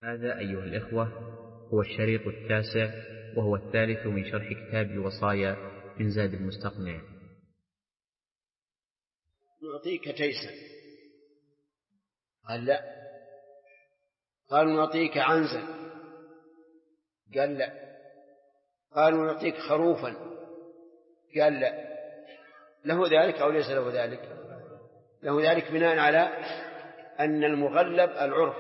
هذا أيها الإخوة هو الشريط 9 وهو الثالث من شرح كتاب الوصايا من زاد المستقنع. نعطيك تيسا، قال لا. قالوا نعطيك عنزا، قال لا. قالوا نعطيك خروفا، قال لا. له ذلك أو ليس له ذلك؟ له ذلك بناء على أن المغلب العرف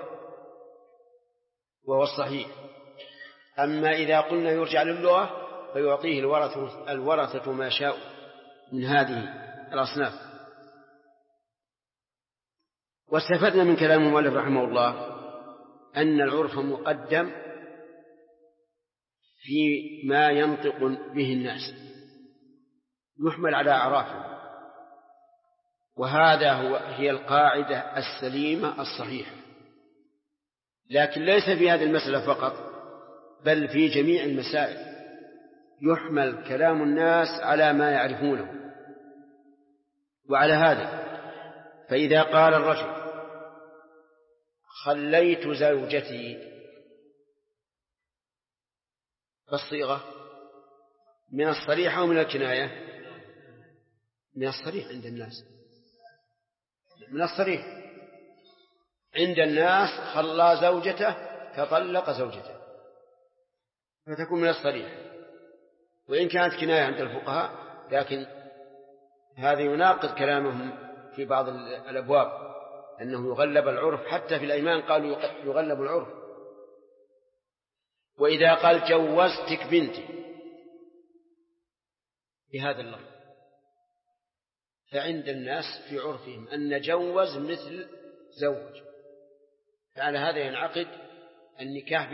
وهو الصحيح. أما إذا قلنا يرجع للغة فيعطيه الورثة ما شاء من هذه الأصناف. واستفدنا من كلام المؤلف رحمه الله أن العرف مقدم في ما ينطق به الناس، يحمل على أعرافه، وهذا هي القاعدة السليمة الصحيحة. لكن ليس في هذه المسألة فقط، بل في جميع المسائل يحمل كلام الناس على ما يعرفونه. وعلى هذا فإذا قال الرجل خليت زوجتي، فالصيغة من الصريح أو من الكناية؟ من الصريح عند الناس، من الصريح عند الناس. خلى زوجته كطلق زوجته، فتكون من الصريح. وإن كانت كناية عند الفقهاء لكن هذا يناقض كلامهم في بعض الأبواب أنه يغلب العرف، حتى في الأيمان قالوا يغلب العرف. وإذا قال جوزتك بنتي بهذا اللفظ، فعند الناس في عرفهم أن جوز مثل زوج، فعلى هذا ينعقد النكاح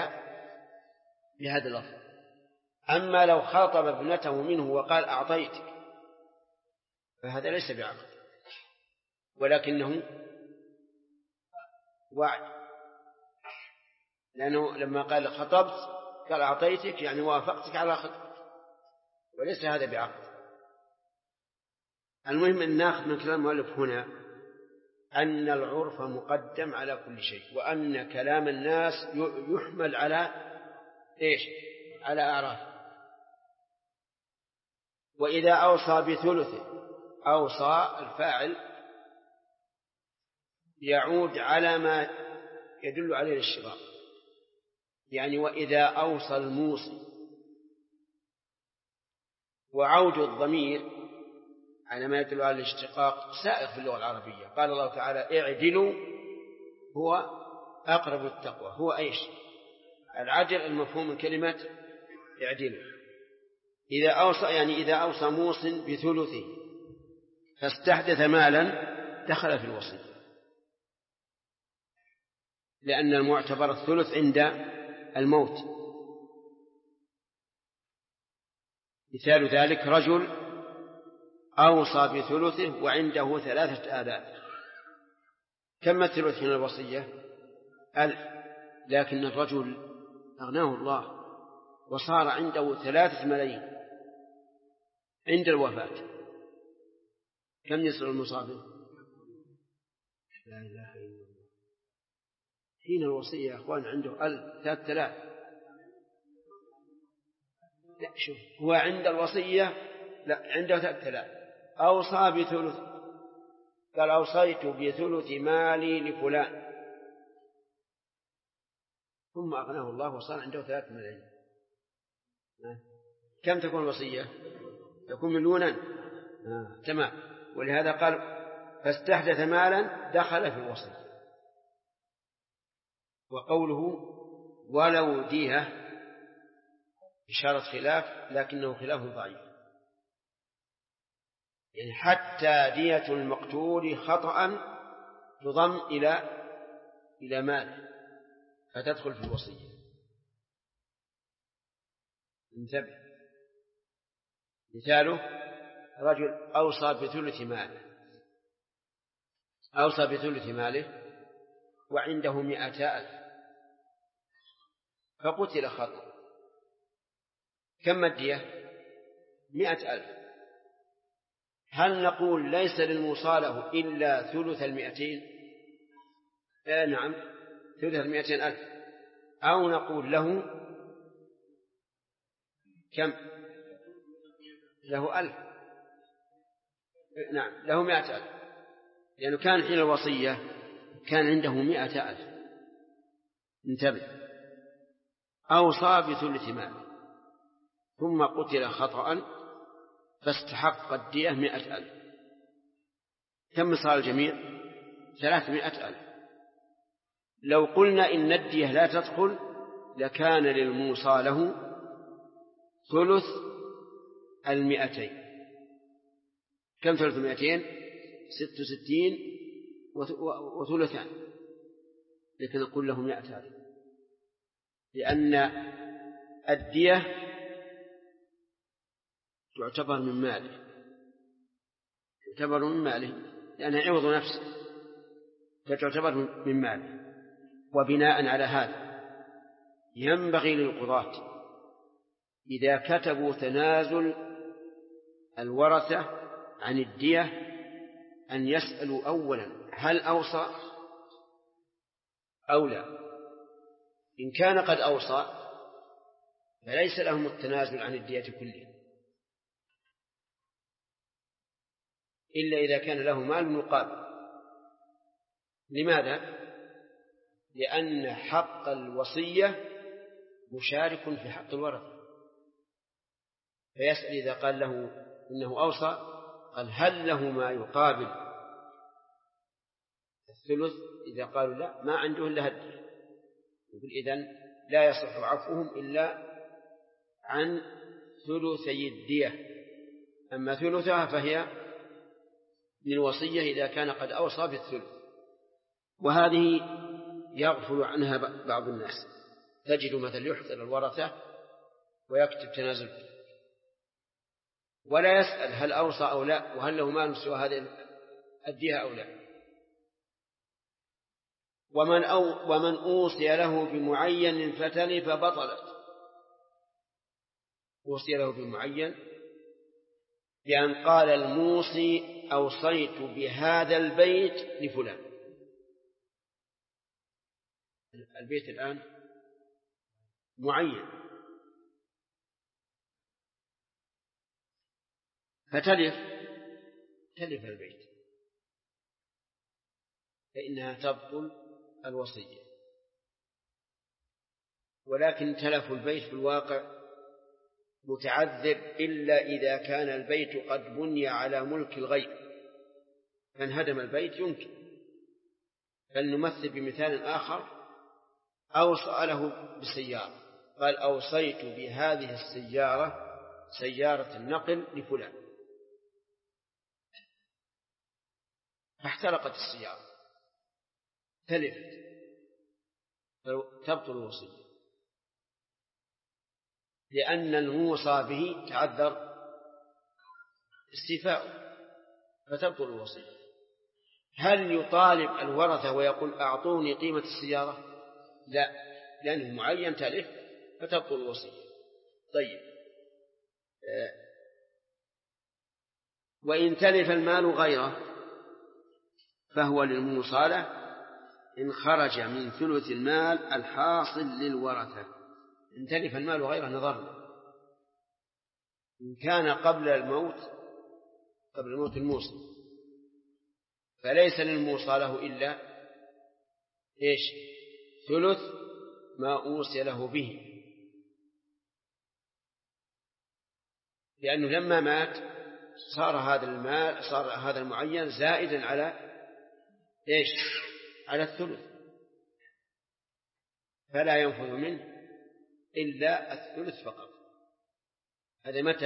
بهذا اللفظ. أما لو خاطب ابنته منه وقال أعطيتك، فهذا ليس بعقد، ولكنه وعد، لأنه لما قال خطبت قال أعطيتك يعني وافقتك على خطبك، وليس هذا بعقد. المهم أن نأخذ من كلام المؤلف هنا أن العرف مقدم على كل شيء، وأن كلام الناس يحمل على إيش؟ على أعراف. وإذا أوصى بثلثه، أوصى الفاعل يعود على ما يدل عليه الاشتراك، يعني وإذا أوصى الموصي. وعود الضمير على ما يدل على الاشتقاق سائغ في اللغة العربية. قال الله تعالى اعدلوا هو أقرب التقوى. هو إيش؟ العدل المفهوم من كلمة اعدلوا. إذا أوصى يعني إذا أوصى موص بثلثه فاستحدث مالا دخل في الوصية، لأن المعتبر الثلث عند الموت. مثال ذلك رجل أوصى بثلثه وعنده 3000. كم الثلث من الوصية؟ 1000. لكن الرجل أغناه الله وصار عنده 3 ملايين عند الوفاة. كم يصل المصابين؟ لا إله إلا الله. حين الوصية يا أخوان عنده 3000. لا شوف، هو عند الوصية لا عنده 3000، أوصى بثلث، قال أوصيت بثلث مالي لفلان، ثم أغناه الله وصار عنده 3 ملايين. كم تكون الوصية؟ تكون مليونا. تمام. ولهذا قال فاستحدث مالا دخل في الوصية. وقوله ولو دية إشارة خلاف، لكنه خلاف ضعيف، يعني حتى دية المقتول خطأ تضم إلى مال فتدخل في الوصية. انتبه. مثاله رجل أوصى بثلث ماله وعنده 200,000 فقتل خطأ. كم الدية؟ 100,000. هل نقول ليس للموصى له إلا ثلث 200؟ نعم، ثلث 200,000. أو نقول له كم؟ له 1000. نعم له 100,000، لأنه كان حين الوصية كان عنده 100,000. انتبه. أوصى بثلث ماله ثم قتل خطأ فاستحق الدية 100,000. كم صار الجميع؟ 300,000. لو قلنا إن الدية لا تدخل لكان للموصى له ثلث 200. كم ثلث 200؟ 66 وثلثان، لكن نقول له 100,000 لأن الدية تعتبر من ماله، لأنها عوض نفسه فتعتبر من ماله. وبناء على هذا ينبغي للقضاة إذا كتبوا تنازل الورثة عن الدية أن يسألوا أولا هل أوصى أو لا. إن كان قد أوصى فليس لهم التنازل عن الدية كلها، إلا إذا كان له مال مقابل. لماذا؟ لأن حق الوصية مشارك في حق الورثة، فيسأل إذا قال له إنه أوصى قال هل له ما يقابل الثلث؟ إذا قالوا لا ما عنده إلا هدي، يقول إذن لا يصح عفوهم إلا عن ثلثي الدية، أما ثلثها فهي للوصية إذا كان قد أوصى بالثلث. وهذه يغفل عنها بعض الناس، تجد مثل يحضر الورثة ويكتب تنازل ولا يسأل هل أوصى أو لا، وهل له مال سوى هذه الدية أو لا. ومن أوصي له بمعين فتلف بطلت. أوصي له بمعين بأن قال الموصي أوصيت بهذا البيت لفلان. البيت الآن معين، فتلف البيت فإنها تبطل الوصية. ولكن تلف البيت في الواقع متعذر إلا إذا كان البيت قد بني على ملك الغير، فانهدم البيت يمكن. فلنمثل بمثال آخر. أوصى له بسيارة، قال أوصيت بهذه السيارة سيارة النقل لفلان، فاحترقت السيارة تلفت، تبطل الوصية لأن الموصى به تعذر استيفاؤه فتبطل الوصية. هل يطالب الورثة ويقول أعطوني قيمة السيارة؟ لا، لأنه معين تلف فتبطل الوصية. طيب، وإن تلف المال غيره فهو للموصى إن خرج من ثلث المال الحاصل للورثة. إن تلف المال غيره نظرنا، إن كان قبل الموت الموصى فليس للموصى له إلا ثلث ما أوصي له به، لأنه لما مات صار هذا المعين زائدا على على الثلث، فلا ينفذ منه إلا الثلث فقط. هذا متى؟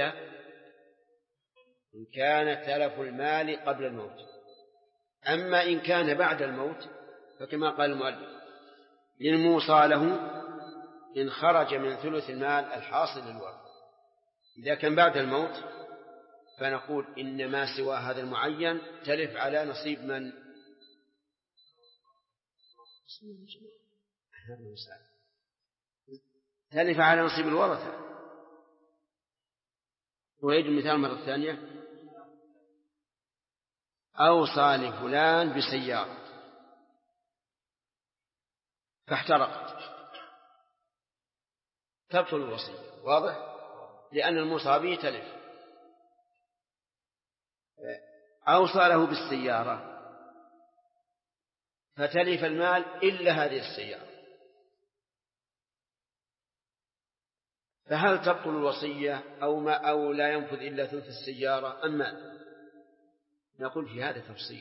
إن كان تلف المال قبل الموت. أما إن كان بعد الموت فكما قال المؤلف للموصى له إن خرج من ثلث المال الحاصل للورثة. إذا كان بعد الموت فنقول إن ما سوى هذا المعين تلف على نصيب من تلف على نصيب الورثة. ويجب المثال مرة ثانية. أوصى لفلان بسيارة فاحترقت تبطل الوصية. واضح؟ لأن الموصى به تلف. أوصى له بالسيارة فتلف المال إلا هذه السيارة، فهل تبطل الوصية أو لا ينفذ إلا ثلث السيارة أم ماذا؟ نقول في هذا تفصيل.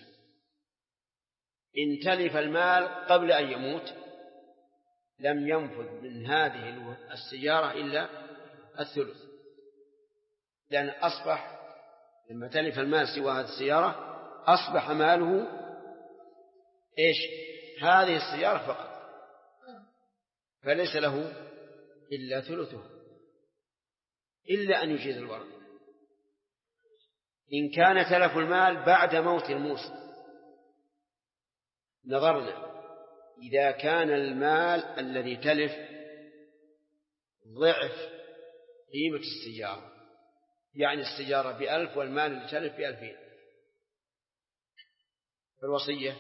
إن تلف المال قبل أن يموت لم ينفذ من هذه السيارة إلا الثلث، لأن أصبح لما تلف المال سوى هذه السيارة أصبح ماله إيش؟ هذه السيارة فقط، فليس له إلا ثلثه إلا أن يجيز الورث. إن كان تلف المال بعد موت الموصى نظرنا، إذا كان المال الذي تلف ضعف قيمة السيارة، يعني السيارة ب1000 والمال اللي تلف ب2000، فالوصية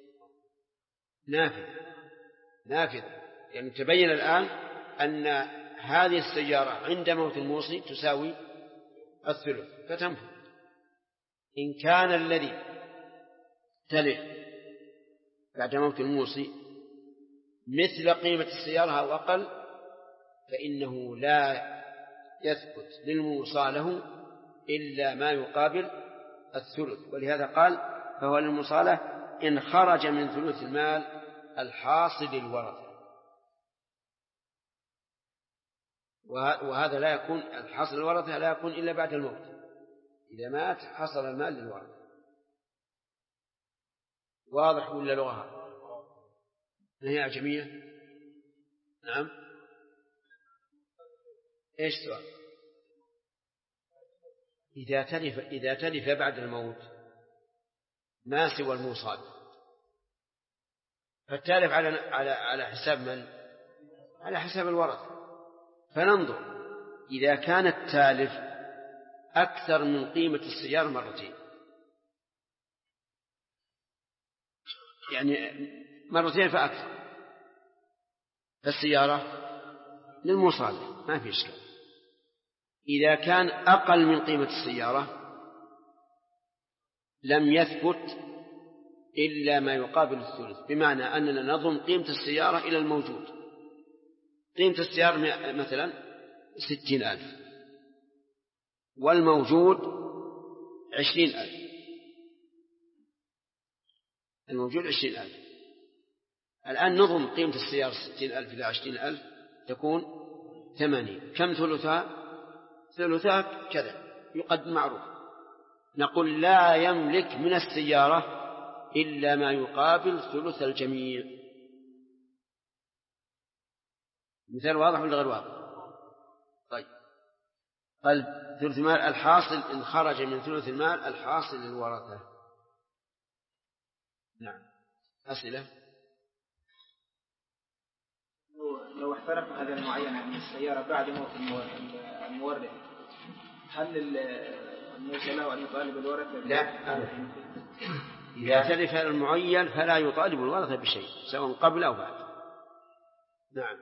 نافذة، يعني تبين الآن أن هذه السيارة عند موت الموصي تساوي الثلث فتنفذ. إن كان الذي تلف بعد موت الموصي مثل قيمة السيارة أو أقل فإنه لا يثبت للموصى له إلا ما يقابل الثلث، ولهذا قال فهو للموصى له إن خرج من ثلث المال الحاصل للورثة. وهذا لا يكون الحاصل للورثة لا يكون إلا بعد الموت، إذا مات حصل المال للورثة. واضح ولا لغة؟ هي أعجمية؟ نعم. إيش سؤال؟ إذا تلف بعد الموت ما سوى الموصى فالتالف على حساب من؟ على حساب الورثة. فننظر إذا كان التالف أكثر من قيمة السيارة مرتين، يعني مرتين فأكثر، فالسيارة للمصالح ما في إشكال. إذا كان أقل من قيمة السيارة لم يثبت إلا ما يقابل الثلث، بمعنى أننا نضم قيمة السيارة إلى الموجود. قيمة السيارة مثلا 60,000 والموجود 20,000، الموجود 20,000. الآن نضم قيمة السيارة 60,000 إلى 20,000 تكون 80. كم ثلثها؟ ثلثها كذا يقدم معروف. نقول لا يملك من السيارة إلا ما يقابل ثلث الجميع. مثال واضح ولا غير واضح؟ طيب قال ثلث المال الحاصل إن خرج من ثلث المال الحاصل للورثة. نعم. أسئلة؟ لو احترق هذا المعين من السيارة بعد موت المورث هل الموصى له أن يطالب الورثة؟ لا إذا تلف المعين فلا يطالب الورثة بشيء سواء قبل أو بعد. نعم.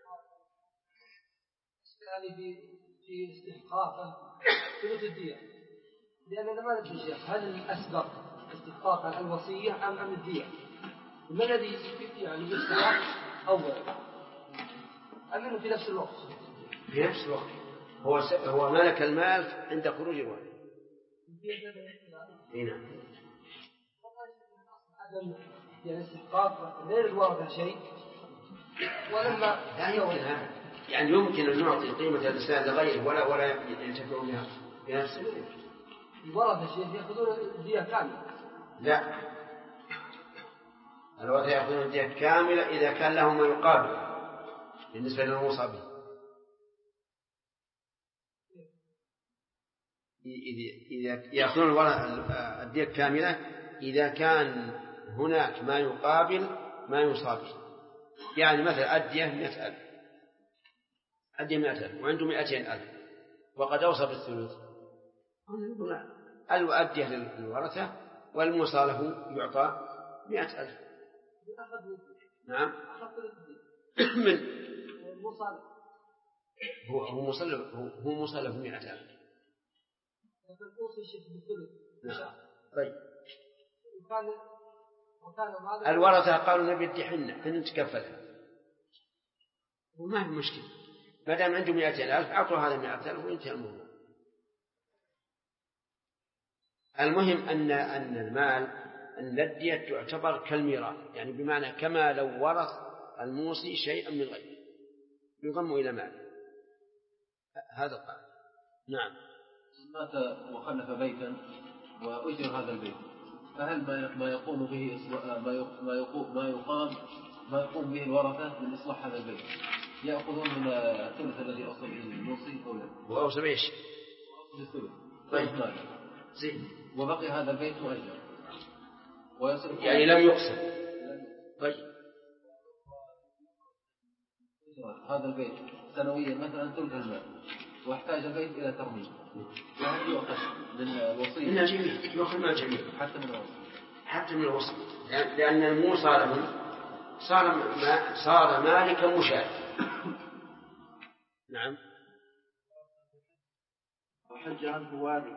يعني في استحقاق ثلث الدية، لأننا ما ندري هل الأسبق استحقاق الوصية أم الدية؟ ما الذي يعني يستحق أولا أم أنه في نفس الوقت؟ في نفس الوقت هو ملك المال عند خروج الوارث. نعم. عدم يعني استحقاق غير الورثة شيء ولما لا يمكن هذا، يعني يمكن أن نعطي قيمة الإنسان لغيره ولا ينتفعوا بها بنفسه. الورثة شيء يأخذون الدية كاملة. لا، الورثة يأخذون الدية كاملة إذا كان لهم ما يقابل بالنسبة للموصى به. إذا يأخذون الدية كاملة إذا كان هناك ما يقابل ما يوصى به. يعني مثلا الدية 100,000، الدية 100,000 وعنده 200,000 وقد أوصى بالثلث، الدية للورثة والموصى له يعطى 100,000. نعم. من هو مصلى ب 200,000. نعم. طيب الورثة قالوا نبي ندي حنا نتكفلها، وما في مشكلة ما دام عنده 200,000 أعطوا هذا 100,000 وينتهي الموضوع. المهم أن المال أن الدية تعتبر كالميراث، يعني بمعنى كما لو ورث الموصي شيئا من غيره يضم إلى ماله. هذا قال. نعم. مات وخلف بيتا وأجر هذا البيت، فهل ما يقوم به ما يقوم به الورثة من إصلاح هذا البيت يأخذون من الثلث الذي أوصى به الموصي أو لا؟ وأوصى بإيش؟ بالثلث. طيب زين. وبقي هذا البيت مؤجر ويصرف يعني لم يقسم. طيب هذا البيت سنويا مثلا ثلث المال واحتاج البيت إلى ترميم، فهل يؤخذ من الوصية؟ من الجميع يؤخذ من الجميع حتى من الوصية لأن الموصى لهم صار مالك مشارك. نعم. وحج عنه والي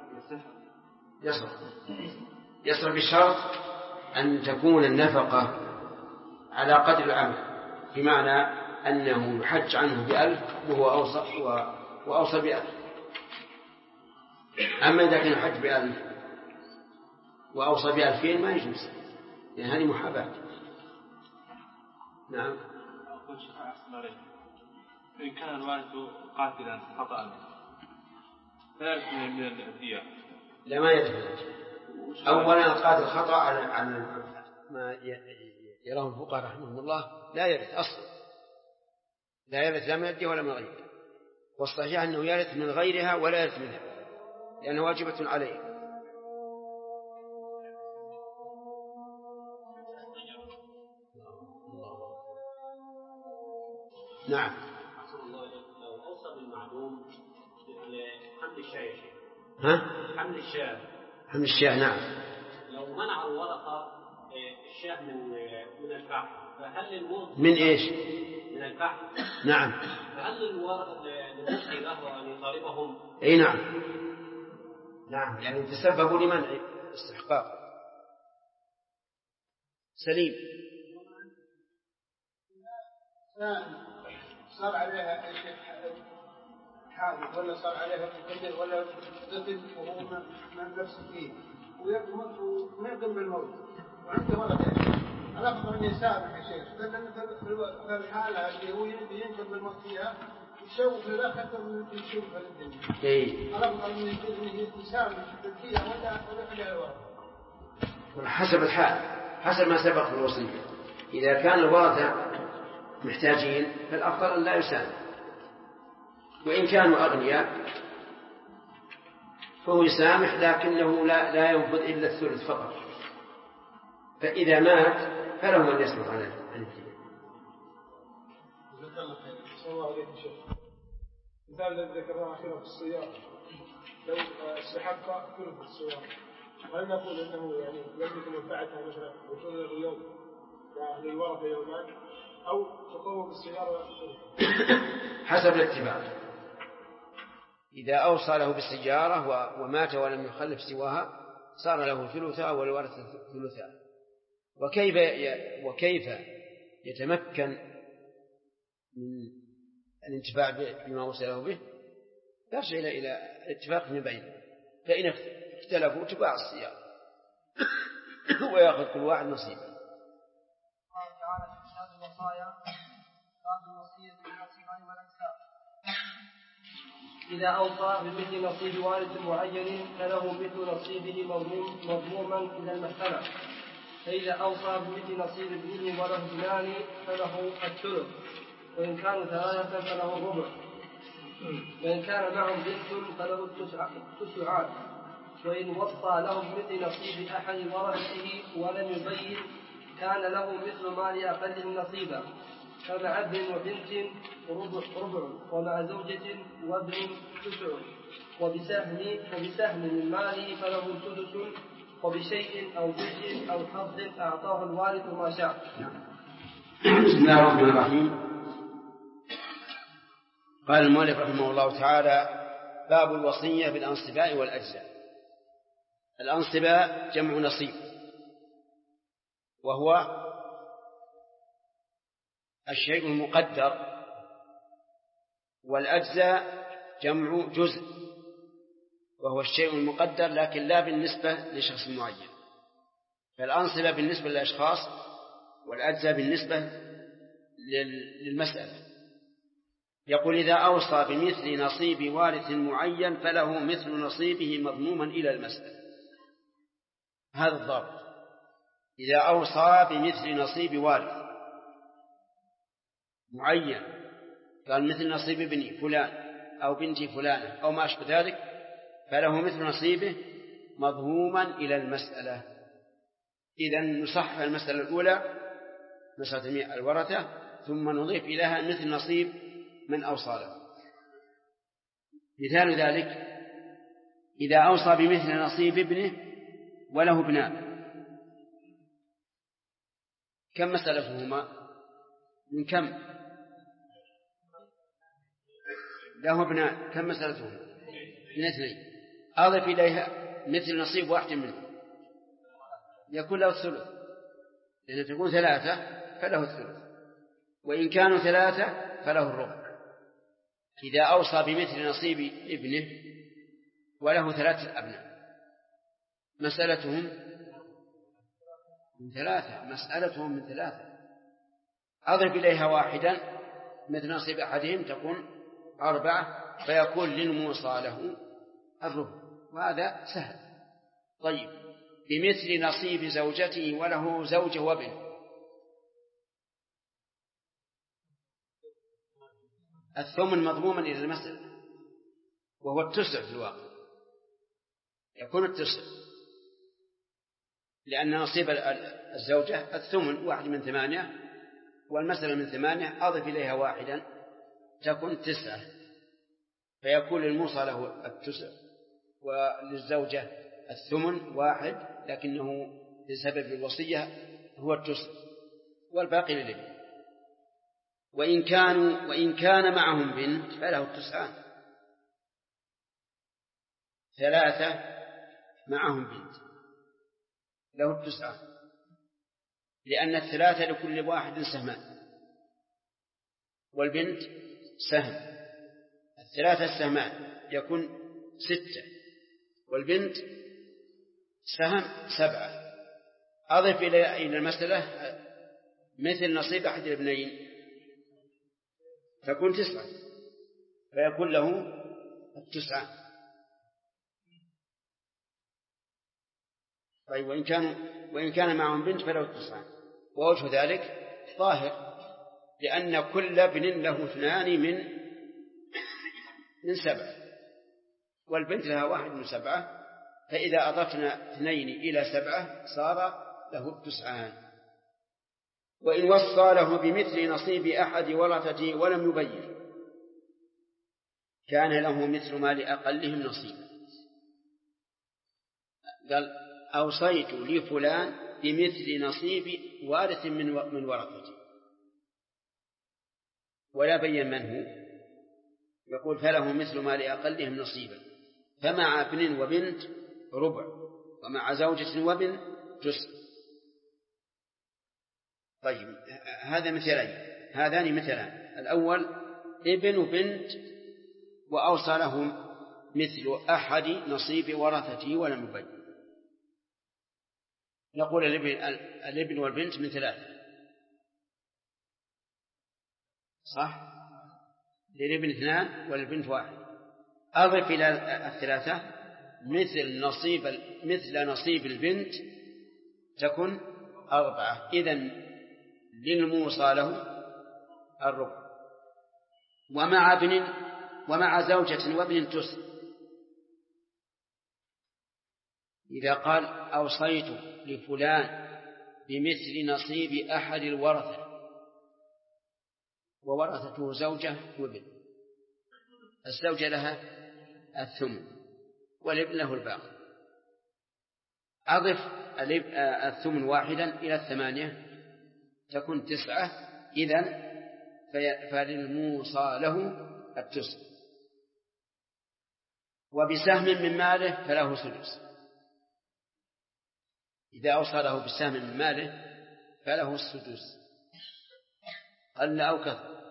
يصح بشرط أن تكون النفقة على قدر العمل، بمعنى أنه يحج عنه ب1000 وهو وأوصى ب1000. أما إذا كان يحج ب1000 وأوصى ب2000 ما يجوز، يعني هذه محاباة. نعم. أقول شفاعة أحسن عليه، إن كان الوالد قاتلا خطأ لا يرث من الدية. لا ما يرث. أولا القاتل خطأ على ما يراه الفقهاء رحمهم الله لا يرث أصلا، لا يرث لا من الدية ولا من غيرها، والصحيح أنه يرث من غيرها ولا يرث منها لأنه واجبة عليه. نعم. لو أوصى بالمعلوم حمل الشاة. حمل الشاة نعم. لو منع الورقة الشاة من الفحم فهل الموت من إيش؟ من الفحم. نعم. فهل الورقة الموصي له أن يطالبهم؟ أي نعم. نعم يعني تسببوا لمنع استحقاق. سليم. صار عليها حادث ولا صار عليها مكبر ولا قتل وهو من نفسه فيه ويقوم بالموت وعنده ولد الأفضل أن يسامح يا شيخ، لأن في الحالة اللي هو ينقل بالموت فيها يشوف له أكثر من يشوف في الدنيا. الأفضل أن يسامح بالدية ولا يخليها الورثة. حسب الحال، حسب ما سبق في الوصية. إذا كان الورثة محتاجين فالأفضل أن لا يسامح، وإن كانوا أغنياء فهو يسامح لكنه لا ينفذ إلا الثلث فقط، فإذا مات فله من يصرف عن الدين. صلى الله عليه وسلم. مثال الذي ذكرناه أخيرا في الصيام، لو استحق ثلث الصيام وهل نقول أنه يعني يملك منفعتها مثلا وتولد يوم للورثة يومان أو تطور بالسيارة؟ حسب الاتباع. إذا أوصى له بالسيارة ومات ولم يخلف سواها صار له ثلثها والورثة ثلثها. وكيف يتمكن من الانتفاع بما وصل له به؟ يرجع إلى الاتفاق من بينهم، فإن اختلفوا تباع السيارة ويأخذ كل واحد نصيبه. قال تعالى في كتاب الوصايا باب الوصية بالأصحاب والأنساب: إذا أوصى بمثل نصيب وارث معين فله مثل نصيبه مضموما إلى المحكمة، فإذا أوصى بمثل نصيب ابنه وله ابنان فله الثلث، وإن كانوا ثلاثة فله الربع، وإن كان معهم بنت فله التسعان، وإن وصى لهم مثل نصيب أحد ورثته ولم يبين كان له مثل مال أقل نصيبا، فمع ابن وبنت ربع، ومع زوجة وابن تسع، وبسهم من ماله فله سدس، وبشيء أو جزء أو حظ أعطاه الوارث ما شاء. بسم الله الرحمن الرحيم. قال المؤلف رحمه الله تعالى: باب الوصية بالأنصباء والأجزاء. الأنصباء جمع نصيب، وهو الشيء المقدر، والأجزاء جمع جزء، وهو الشيء المقدر لكن لا بالنسبة لشخص معين. فالأنصبة بالنسبة للأشخاص، والأجزاء بالنسبة للمسألة. يقول: إذا أوصى بمثل نصيب وارث معين فله مثل نصيبه مضموما إلى المسألة. هذا الضابط: إذا أوصى بمثل نصيب وارث معين، قال مثل نصيب ابن فلان أو بنت فلانة أو ما أشبه ذلك، فله مثل نصيبه مضموما إلى المسألة. إذن نصحح المسألة الأولى، مسألة الورثة، ثم نضيف إليها مثل نصيب من أوصى له. مثال ذلك: إذا أوصى بمثل نصيب ابنه وله ابنان، كم مسألتهما؟ من كم؟ له ابنان، كم مسألتهما؟ من 2. أضف إليها مثل نصيب واحد منه، يكون له الثلث، لأن تكون 3 فله الثلث، وإن كانوا 3 فله الربع. إذا أوصى بمثل نصيب ابنه وله 3 أبناء، مسألتهم من 3، أضف إليها واحدا مثل نصيب أحدهم تكون 4، فيكون للموصى له الربع، وهذا سهل. طيب: بمثل نصيب زوجته وله زوجة وابن، الثمن مضموما إلى المسألة، وهو 9 في الواقع، يكون 9، لأن نصيب الزوجة الثمن 1 من 8، والمسألة من 8، أضف إليها واحدا تكون 9، فيكون للموصى له 9 وللزوجة الثمن 1، لكنه بسبب الوصية هو 9، والباقي للابن. وإن كان معهم بنت فله 9، 3 معهم بنت له 9، لأن 3 لكل واحد سهمان، والبنت سهم. 3 السهمان يكون 6، والبنت سهم 7. أضف إلى المسألة مثل نصيب أحد الابنين تكون 9، فيكون له 9. طيب: وإن كان معهم بنت فله 9. ووجه ذلك ظاهر، لأن كل ابن له 2 من 7، والبنت لها 1 من 7، فإذا أضفنا 2 إلى 7 صار له 9. وإن وصى له بمثل نصيب أحد ورثته ولم يبين، كان له مثل ما لأقلهم نصيب. قال: أوصيت لفلان بمثل نصيب وارث من ورثته، ولا بين من هو، يقول: فله مثل ما لأقلهم نصيبا، فمع ابن وبنت ربع، ومع زوجة وابن 9. طيب: هذان مثلان. الأول: ابن وبنت وأوصى لهم مثل أحد نصيب ورثته ولم يبين. نقول الابن والبنت من 3، صح؟ للابن 2 والبنت 1. أضف إلى 3 مثل نصيب البنت تكون 4، إذن للموصى له الربع، ومع زوجة وابن 9. إذا قال: أوصيت لفلان بمثل نصيب أحد الورثة، وورثته زوجة وابن، الزوجة لها الثمن والابن له الباقي، أضف الثمن واحدا إلى 8 تكون 9، إذن فللموصى له التسع، وبسهم من ماله فله سدس. إذا أوصى له بسهم من ماله فله السدس قل أو كثر،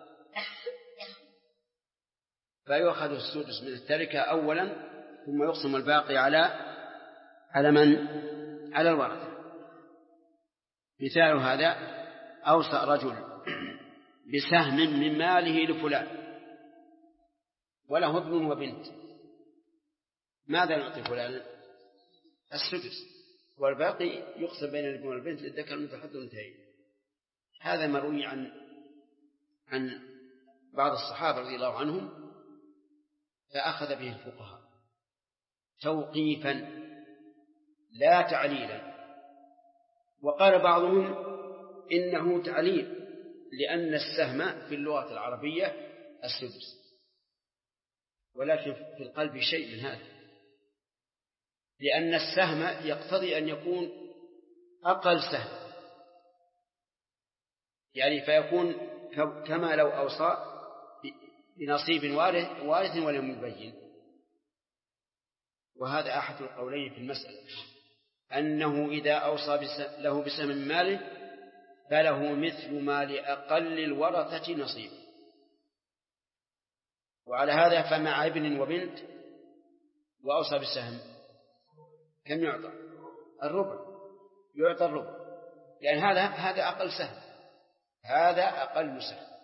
فيؤخذ السدس من التركة أولا ثم يقسم الباقي على من؟ على الورثة. مثال هذا: أوصى رجل بسهم من ماله لفلان وله ابن وبنت، ماذا نعطي فلان؟ السدس، والباقي يقسم بين الابن والبنت للذكر مثل حظ الأنثيين. هذا مروي عن بعض الصحابة رضي الله عنهم، فأخذ به الفقهاء توقيفا لا تعليلا. وقال بعضهم إنه تعليل، لأن السهم في اللغة العربية السدس، ولكن في القلب شيء من هذا، لأن السهم يقتضي أن يكون أقل سهم، يعني فيكون كما لو أوصى بنصيب وارث ولم يبين. وهذا أحد القولين في المسألة، أنه إذا أوصى له بسهم من ماله فله مثل ما لأقل الورثة نصيب. وعلى هذا فمع ابن وبنت وأوصى بالسهم كم يعطى؟ الربع، يعطى الربع، يعني هذا أقل سهم، هذا أقل سهم.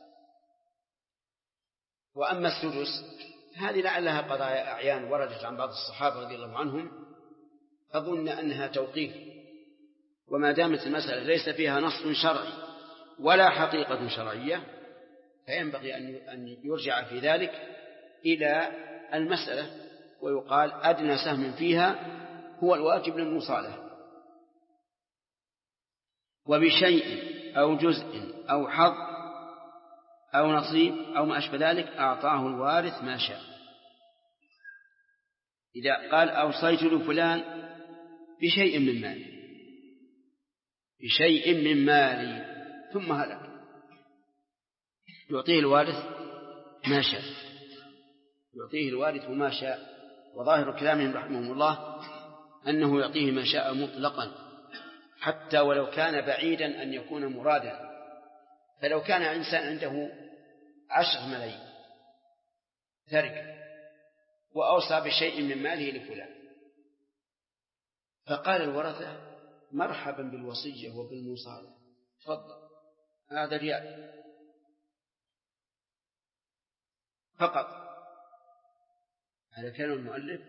وأما السدس هذه لعلها قضايا أعيان وردت عن بعض الصحابة رضي الله عنهم، أظن أنها توقيف، وما دامت المسألة ليس فيها نص شرعي ولا حقيقة شرعية فينبغي أن يرجع في ذلك إلى المسألة ويقال أدنى سهم فيها هو الواجب للمصالحة. وبشيء أو جزء أو حظ أو نصيب أو ما أشبه ذلك أعطاه الوارث ما شاء. إذا قال أوصيت لفلان بشيء من مالي، بشيء من مالي ثم هلك، يعطيه الوارث ما شاء، يعطيه الوارث ما شاء. وظاهر كلامهم رحمهم الله أنه يعطيه ما شاء مطلقا، حتى ولو كان بعيدا أن يكون مرادا. فلو كان إنسان عنده 10 ملايين تركة وأوصى بشيء من ماله لفلان، فقال الورثة مرحبا بالوصية وبالمصالحة، تفضل هذا ريال فقط. على كلام المؤلف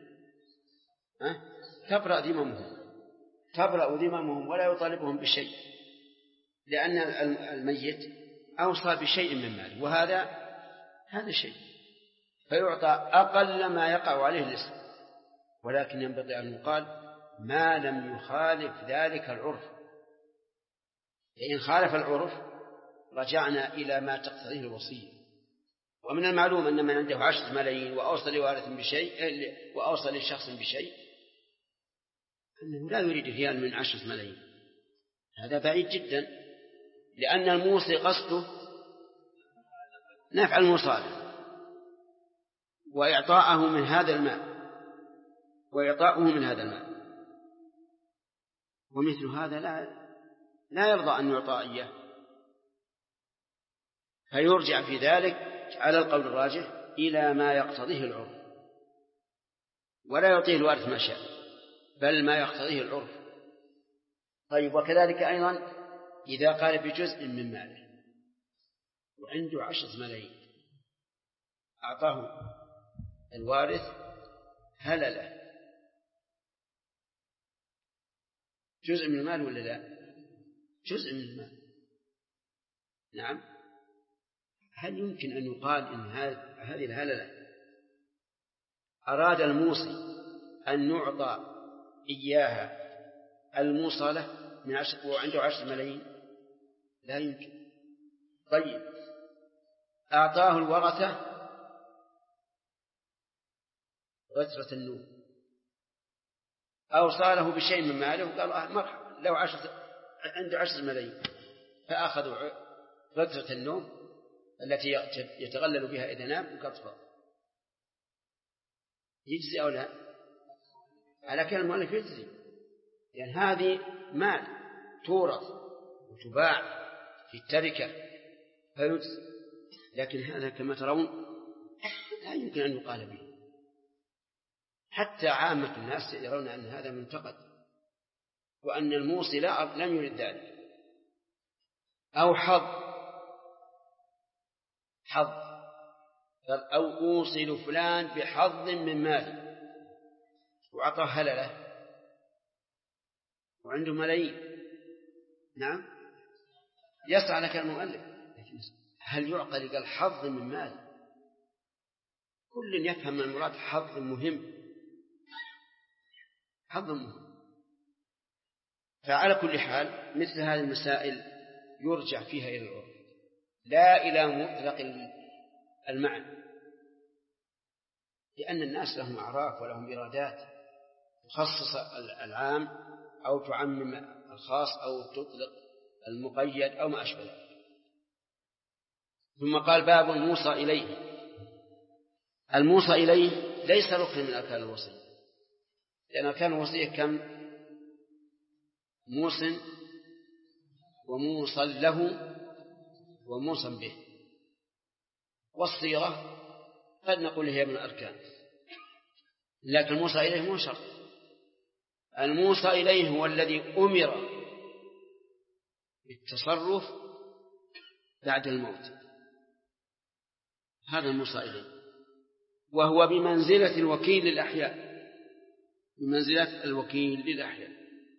تبرأ ذممهم ولا يطالبهم بشيء، لأن الميت أوصى بشيء من ماله، وهذا شيء، فيعطى أقل ما يقع عليه الاسم. ولكن ينبغي أن يقال ما لم يخالف ذلك العرف، فإن خالف العرف رجعنا إلى ما تقتضيه الوصية. ومن المعلوم أن من عنده 10 ملايين وأوصى لوارث بشيء وأوصى لشخص بشيء أنه لا يريد ريال من 10 ملايين، هذا بعيد جدا، لأن الموصي قصده نفع المصالح وإعطاءه من هذا المال، ومثل هذا لا يرضى أن يعطى إياه، فيرجع في ذلك على القول الراجح إلى ما يقتضيه العرف، ولا يعطيه الوارث ما شاء بل ما يقتضيه العرف. طيب، وكذلك أيضا إذا قال بجزء من ماله وعنده 10 ملايين أعطاه الوارث هلله جزء من المال ولا لا؟ جزء من المال، نعم. هل يمكن أن يقال إن هذه الهللة أراد الموصي أن يعطى إياها الموصى له وعنده 10 ملايين؟ لا يمكن. طيب، أعطاه الورثة غترة النوم، أو صاله بشيء من ماله وقال مرحبا لو عنده 10 ملايين، فأخذوا غترة النوم التي يتغلل بها إذا نام وكفر يجزي أو لا؟ على كلام المؤلف يجزي، لأن هذه مال تورث وتباع في التركة فيجزي، لكن هذا كما ترون لا يمكن أن يقال به، حتى عامة الناس يرون أن هذا منتقد، وأن الموصي لم يرد ذلك. أو حظ أو أوصل فلان بحظ من مالي، وعطاه هلله وعنده ملايين، نعم يسعى لك المؤلف، لكن هل يعقل قال حظ من مالي؟ كل يفهم من المراد حظ مهم، حظ مهم. فعلى كل حال مثل هذه المسائل يرجع فيها إلى العرف لا إلى مطلق المعنى، لأن الناس لهم أعراف ولهم إرادات، تخصص العام أو تعمم الخاص أو تطلق المقيد أو ما أشبه ذلك. ثم قال باب الموصى إليه. الموصى إليه ليس ركن من أركان الوصية، لأن أركان الوصية كم؟ موص وموصى له وموصى به، والصيغة قد نقول هي من الأركان، لكن الموصى إليه مو شرط. الموصى إليه هو الذي أمر بالتصرف بعد الموت، هذا الموصى إليه، وهو بمنزلة الوكيل للأحياء، بمنزلة الوكيل للأحياء،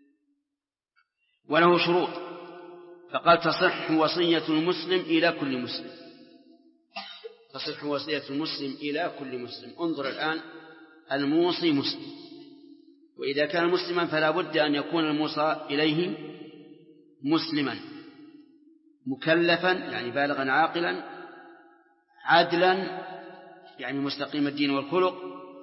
وله شروط. فقال تصح وصية المسلم إلى كل مسلم، تصح وصية المسلم إلى كل مسلم. انظر الآن، الموصي مسلم، وإذا كان مسلما فلا بد أن يكون الموصى إليه مسلما مكلفا يعني بالغا عاقلا، عدلا يعني مستقيم الدين والخلق،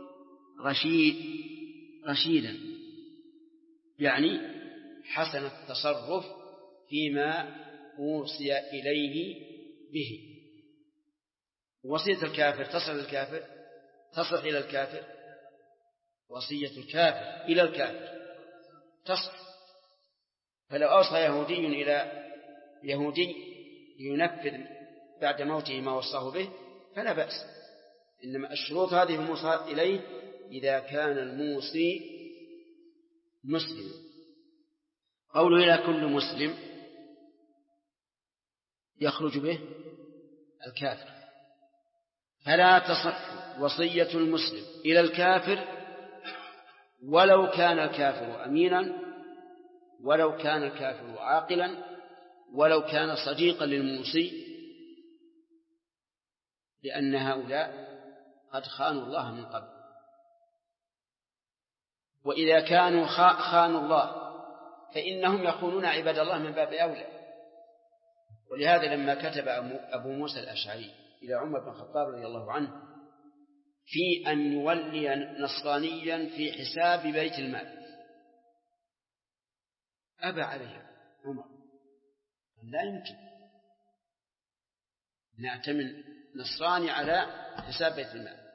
رشيدا يعني حسن التصرف فيما أوصي إليه به. وصية الكافر تصل للكافر، تصل إلى الكافر، وصية الكافر إلى الكافر تصل. فلو أوصى يهودي إلى يهودي ينفذ بعد موته ما وصاه به فلا بأس، إنما الشروط هذه الموصى إليه إذا كان الموصي مسلم. قوله إلى كل مسلم يخرج به الكافر، فلا تصح وصية المسلم إلى الكافر ولو كان الكافر أمينا، ولو كان الكافر عاقلا، ولو كان صديقا للموصي، لأن هؤلاء قد خانوا الله من قبل، وإذا كانوا خانوا الله فإنهم يخونون عباد الله من باب أولى. ولهذا لما كتب أبو موسى الأشعري إلى عمر بن الخطاب رضي الله عنه في أن يولي نصرانيا في حساب بيت المال، أبى عليه عمر، لا يمكن نعتمد نصراني على حساب بيت المال،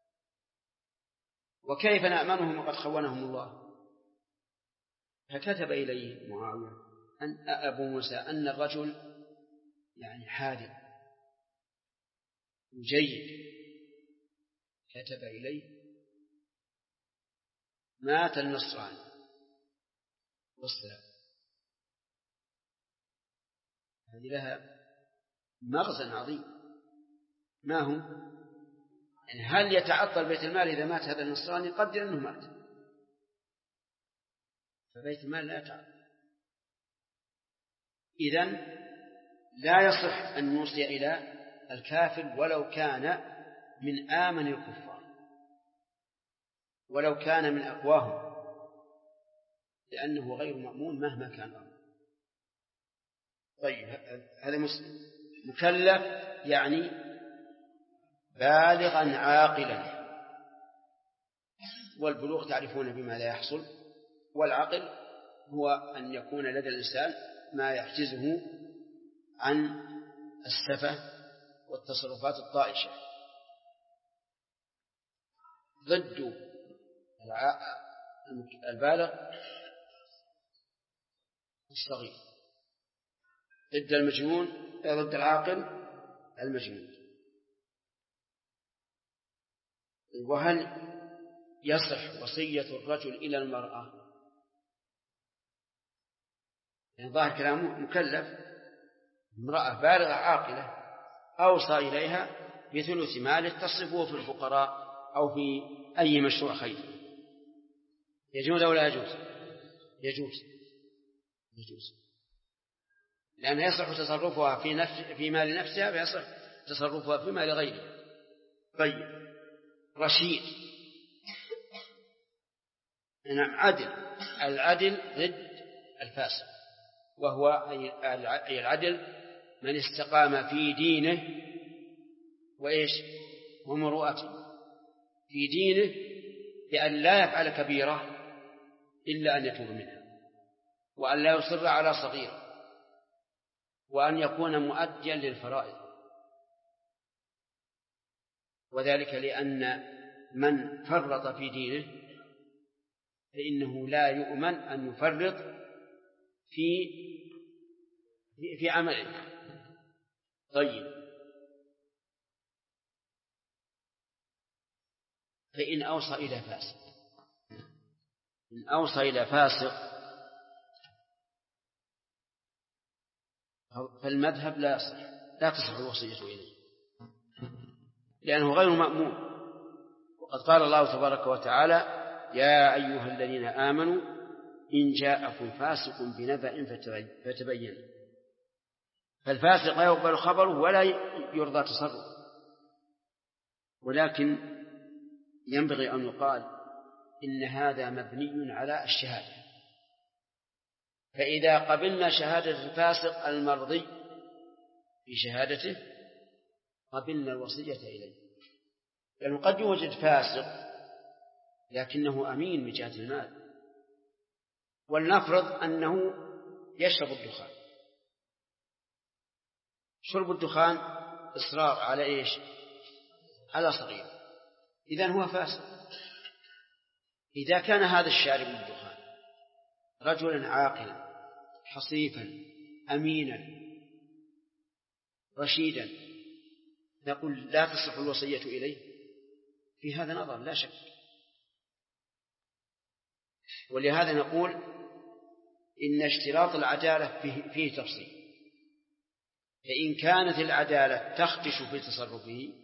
وكيف نأمنهم وقد خونهم الله؟ فكتب إليه معاوية أبو موسى أن الرجل يعني حادث وجيد، كتب إليه مات النصراني والسلام. هذه لها مغزى عظيم، ما هو؟ يعني هل يتعطل بيت المال إذا مات هذا النصراني؟ قدر أنه مات، فبيت المال لا يتعطل. إذن لا يصح أن يوصي إلى الكافر ولو كان من آمن الكفار، ولو كان من أقواهم، لأنه غير مأمون مهما كان الأمر. طيب هذا مسلم مكلف يعني بالغا عاقلا، والبلوغ تعرفون بما لا يحصل، والعقل هو أن يكون لدى الإنسان ما يحجزه عن السفة والتصرفات الطائشة، ضد البالغ الصغير، ضد المجنون، ضد العاقل المجنون. وهل يصح وصية الرجل إلى المرأة؟ يعني ظاهر كلامه مكلف، امرأة بالغة عاقلة أوصى إليها بثلث ماله تصرفه في الفقراء أو في أي مشروع خير، يجوز أو لا يجوز؟ يجوز، لأن يصح تصرفها في مال نفسها ويصح تصرفها في مال غيرها. طيب، رشيد، نعم، عدل. العدل ضد الفاسق، وهو أي العدل من استقام في دينه وإيش ومروءته، في دينه بأن لا يفعل كبيرة إلا أن يتوب منها، وأن لا يصر على صغيرة، وأن يكون مؤديا للفرائض. وذلك لأن من فرط في دينه فإنه لا يؤمن أن يفرط في عمله. طيب، فإن أوصى إلى فاسق فالمذهب لا تصح الوصية إليه، لأنه غير مأمون. وقد قال الله تبارك وتعالى: يا أيها الذين آمنوا إن جاءكم فاسق بنبأ فتبينوا. فالفاسق لا يقبل خبره ولا يرضى تصرف، ولكن ينبغي أن يقال إن هذا مبني على الشهادة. فإذا قبلنا شهادة الفاسق المرضي في شهادته قبلنا الوصية إليه، لأنه قد يوجد فاسق لكنه أمين من جهة المال، ولنفرض أنه يشرب الدخان. شرب الدخان إصرار على إيش؟ على صغير، إذن هو فاسق. إذا كان هذا الشارب الدخان رجلا عاقلا حصيفا أمينا رشيدا، نقول لا تصح الوصية إليه؟ في هذا نظر لا شك. ولهذا نقول إن اشتراط العدالة فيه تفصيل. فإن كانت العدالة تخدش في تصرفه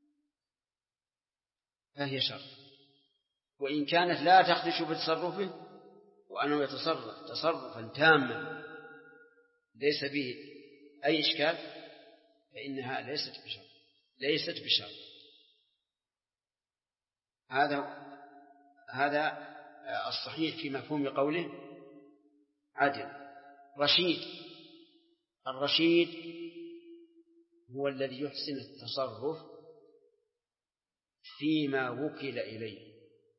فهي شرط، وإن كانت لا تخدش في تصرفه وأنه يتصرف تصرفا تاما ليس به أي إشكال فإنها ليست بشرط. هذا الصحيح في مفهوم قوله عدل. رشيد، الرشيد هو الذي يحسن التصرف فيما وكل إليه،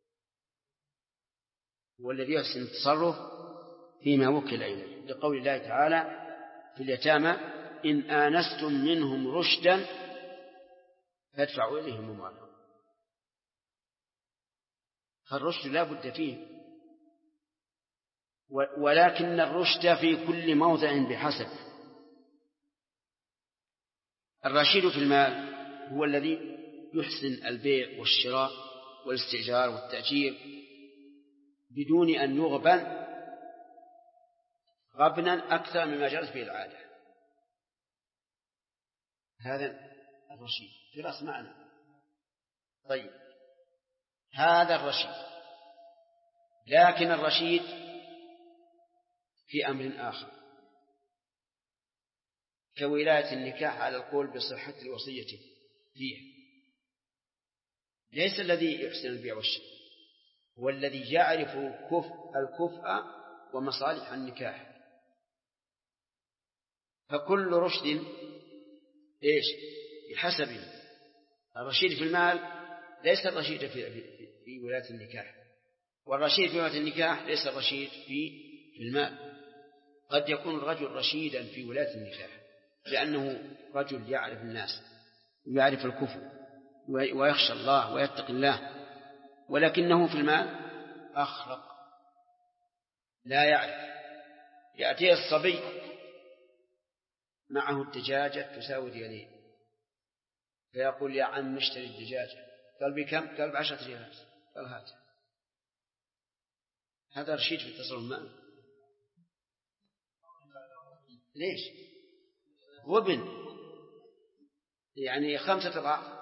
لقول الله تعالى في اليتامى: إن آنستم منهم رشدا فادفعوا إليهم أموالهم. فالرشد لا بد فيه، ولكن الرشد في كل موضع بحسب. الرشيد في المال هو الذي يحسن البيع والشراء والاستئجار والتأجير بدون أن يغبن غبنا أكثر مما جرت به العادة. هذا الرشيد في رأس معنى. طيب، هذا الرشيد. لكن الرشيد في أمر آخر كولاية النكاح على القول بصحة الوصية فيه. ليس الذي يحسن البيع والشراء، هو الذي يعرف الكفء ومصالح النكاح. فكل رشد إيش بحسبه. الرشيد في المال ليس الرشيد في ولاية النكاح، والرشيد في ولاية النكاح ليس الرشيد في المال. قد يكون الرجل رشيدا في ولاية النكاح لأنه رجل يعرف الناس ويعرف الكفر ويخشى الله ويتقي الله، ولكنه في المال أخرق لا يعرف. يأتي الصبي معه الدجاجة تساوي ريالين، فيقول يا عم اشتري الدجاجة. قال بكم؟ قال ب10 ريالات. قال هات. هذا رشيد في تصرف المال. ليش؟ غبن، يعني 5 أضعاف،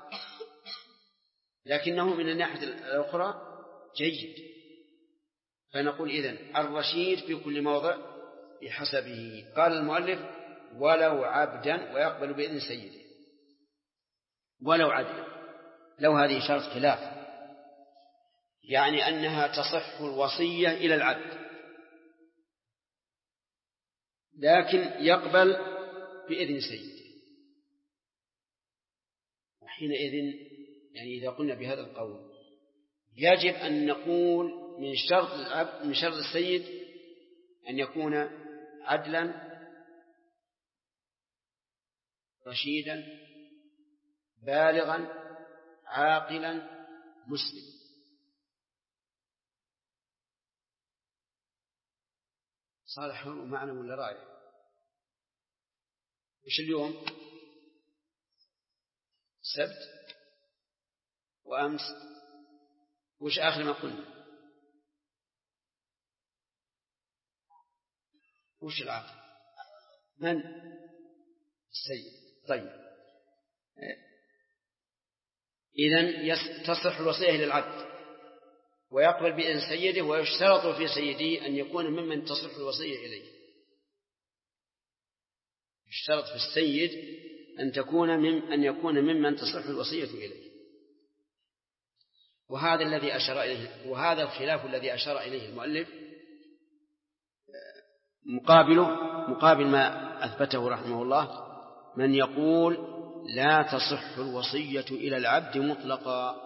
لكنه من الناحية الأخرى جيد. فنقول إذن الرشيد في كل موضع بحسبه. قال المؤلف ولو عبدا ويقبل بإذن سيده. ولو عدل، لو هذه شرط خلاف، يعني أنها تصح الوصية إلى العبد لكن يقبل بإذن سيده. وحينئذ يعني إذا قلنا بهذا القول يجب أن نقول من شرط العبد، من شرط السيد أن يكون عدلا رشيدا بالغا عاقلا مسلم. صالح معنا ولا رايح؟ وش اليوم؟ السبت، وأمس وش آخر ما قلنا؟ وش العاقل؟ من؟ السيد. طيب، إذن تصح الوصية للعبد ويقبل بإذن سيده، ويشترط في سيده أن يكون ممن تصح الوصية إليه. يشترط في السيد أن يكون ممن تصح الوصية إليه. وهذا الذي أشار إليه، وهذا الخلاف الذي أشار إليه المؤلف مقابل ما أثبته رحمه الله من يقول لا تصح الوصية إلى العبد مطلقا،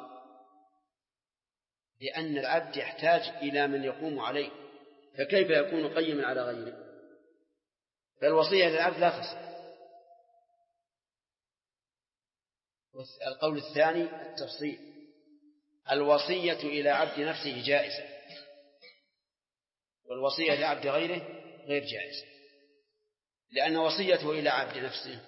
لأن العبد يحتاج إلى من يقوم عليه، فكيف يكون قيما على غيره؟ فالوصية للعبد لا تصح. القول الثاني التفصيل، الوصية إلى عبد نفسه جائزة، والوصية لعبد غيره غير جائزة، لأن وصيته إلى عبد نفسه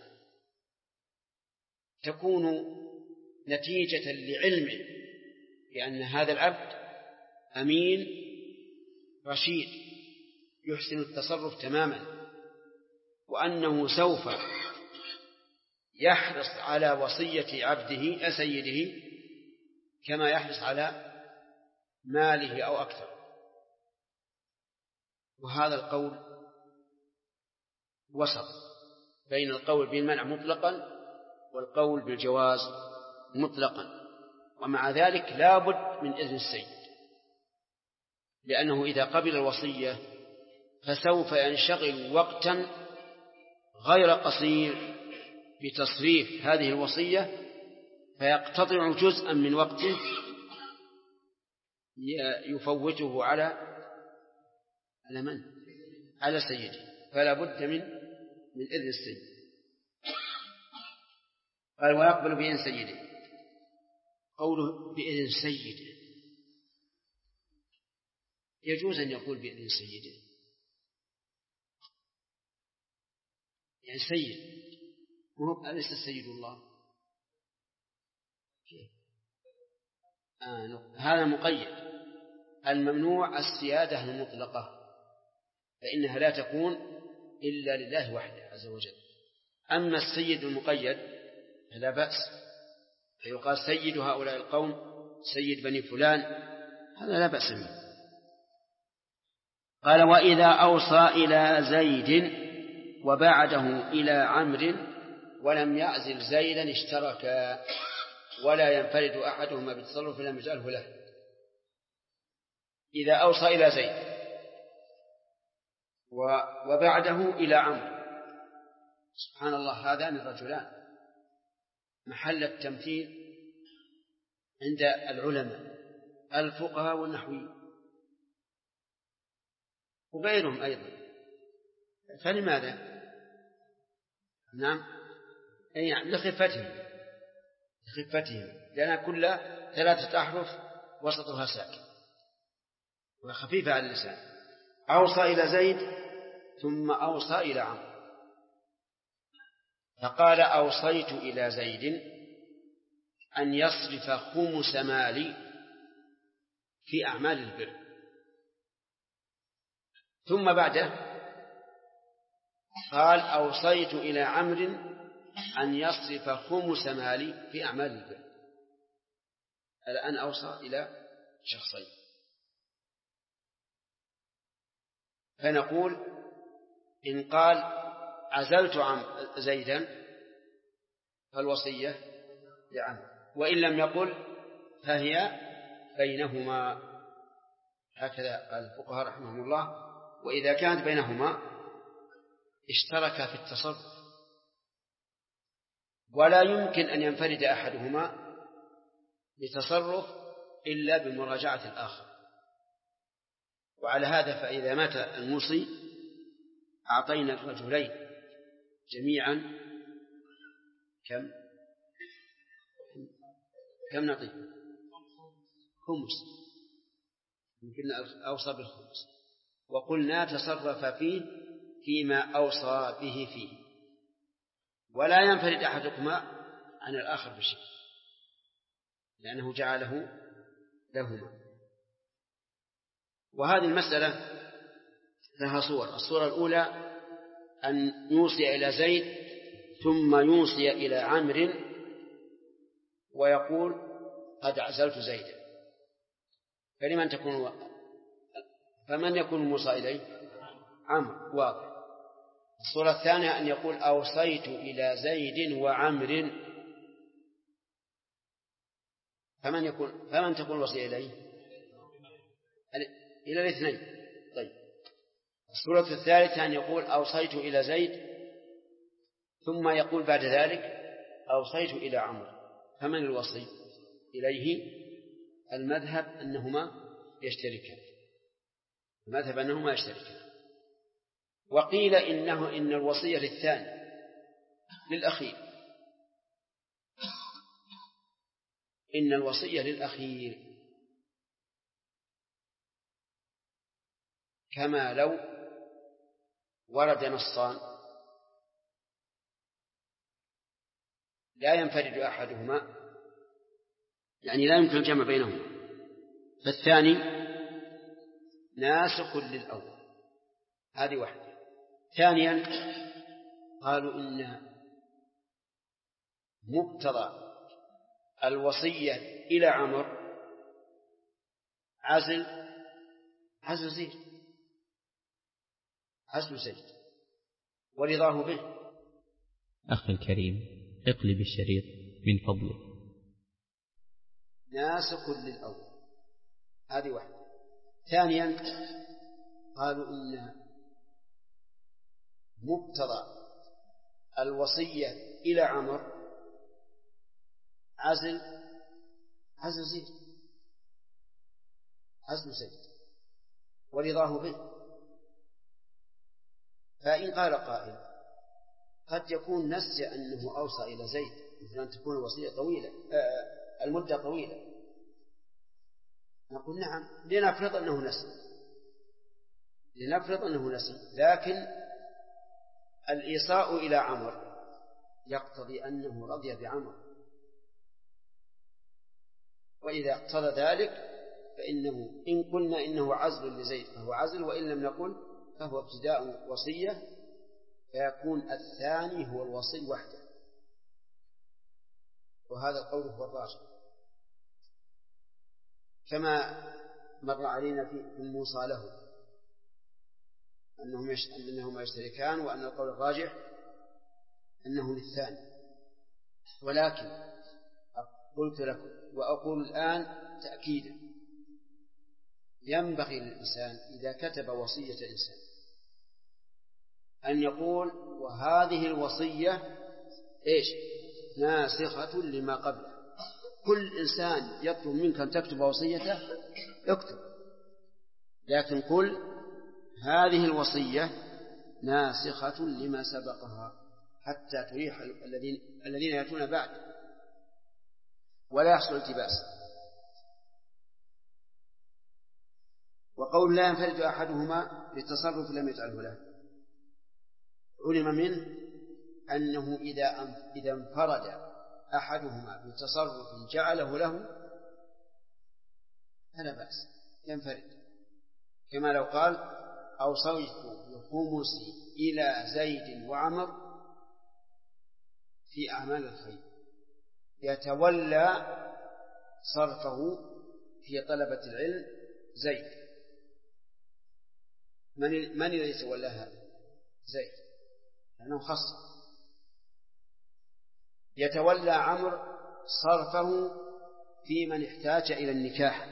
تكون نتيجة لعلمه بأن هذا العبد أمين رشيد يحسن التصرف تماما، وأنه سوف يحرص على وصية عبده سيده كما يحرص على ماله أو أكثر. وهذا القول وسط بين القول بالمنع مطلقا والقول بالجواز مطلقا، ومع ذلك لا بد من إذن السيد، لأنه إذا قبل الوصية فسوف ينشغل وقتا غير قصير بتصريف هذه الوصية، فيقتطع جزءا من وقته يفوته على من؟ على سيده، فلا بد من إذن السيد. قال ويقبل بإذن سيده. قوله بإذن سيده يجوز أن يقول بإذن سيده، يعني سيد وهو أليس السيد الله؟ هذا مقيد. الممنوع السيادة المطلقة، فإنها لا تكون إلا لله وحده عز وجل. أما السيد المقيد فلا بأس، فيقال سيد هؤلاء القوم سيد بني فلان، هذا لا بأس منه. قال وإذا أوصى إلى زيد وبعده إلى عمرو ولم يعزل زيدا اشتركا ولا ينفرد أحدهما بالتصرف لم يجعله له. إذا أوصى إلى زيد وبعده إلى عمرو، سبحان الله، هذان الرجلان محل التمثيل عند العلماء الفقهاء والنحويين وغيرهم أيضا، فلماذا؟ نعم، لخفتهم، لخفتهم، لأنها كلها 3 أحرف وسطها ساكن وخفيفة على اللسان. أوصى إلى زيد ثم أوصى إلى عمرو، فقال أوصيت إلى زيد أن يصرف خمس مالي في أعمال البر، ثم بعده قال أوصيت إلى عمرو أن يصرف خمس مالي في أعمال البر. الآن أوصى إلى شخصين، فنقول إن قال عزلت عن زيدا فالوصية لعمرو، وإن لم يقل فهي بينهما، هكذا قال الفقهاء رحمهم الله. وإذا كانت بينهما اشتركا في التصرف، ولا يمكن أن ينفرد أحدهما بتصرف إلا بمراجعة الآخر. وعلى هذا فإذا مات الموصي أعطينا الرجلين جميعا كم نعطيه؟ خمس، يمكن أوصى بالخمس، وقلنا تصرف فيه فيما أوصى به فيه، ولا ينفرد أحدكما عن الآخر بشيء لأنه جعله لهما. وهذه المسألة لها صور. الصورة الأولى أن يوصي إلى زيد ثم يوصي إلى عمرو ويقول قد عزلت زيدا، فمن يكون الموصى إليه؟ عمرو، واضح. الصورة الثانية أن يقول أوصيت إلى زيد وعمرو، فمن تكون الوصية إليه؟ إلى الاثنين. طيب، الصورة الثالثة أن يقول أوصيت إلى زيد ثم يقول بعد ذلك أوصيت إلى عمرو، فمن الوصي إليه؟ المذهب أنهما يشتركان. وقيل إن الوصية للثاني للأخير، إن الوصية للأخير، كما لو ورد نصان لا ينفرد أحدهما، يعني لا يمكن الجمع بينهما، فالثاني ناسخ للأول. هذه واحدة. ثانيا قالوا إن مقتضى الوصية إلى عمرو عزل زيد ورضاه به. أخي الكريم، اقلب الشريط من فضلك. ناسخ للأول، هذه واحدة. ثانيا قالوا إن مقتضى الوصية إلى عمرو عزل زيد ورضاه به. فإن قال قائل قد يكون نسي أنه أوصى إلى زيد، مثل أن تكون الوصية طويلة، المدة طويلة، نقول نعم، لنفرض أنه نسي، لكن الإيصاء إلى عمرو يقتضي أنه رضي بعمرو، وإذا اقتضى ذلك فإنه إن قلنا إنه عزل لزيد فهو عزل، وإن لم نقل فهو ابتداء وصية، فيكون الثاني هو الوصي وحده. وهذا القول هو الراجح، كما مر علينا في الموصى له أنهما يشتركان، وأن القول الراجح أنه للثاني. ولكن قلت لكم وأقول الآن تأكيدا، ينبغي للإنسان إذا كتب وصية إنسان أن يقول وهذه الوصية ناسخة لما قبله. كل إنسان يطلب منك أن تكتب وصيته اكتب، لكن قل هذه الوصية ناسخة لما سبقها، حتى تريح الذين يأتون بعد. ولا يحصل التباس. وقول لا ينفرد أحدهما للتصرف لم يجعله له، علم منه أنه إذا انفرد أحدهما بتصرف جعله له فلا بأس ينفرد، كما لو قال أوصيت بخمسي إلى زيد وعمر في أعمال الخير، يتولى صرفه في طلبة العلم زيد. من الذي يتولى هذا؟ زيد، لأنه خص. يتولى عمرو صرفه في من احتاج إلى النكاح.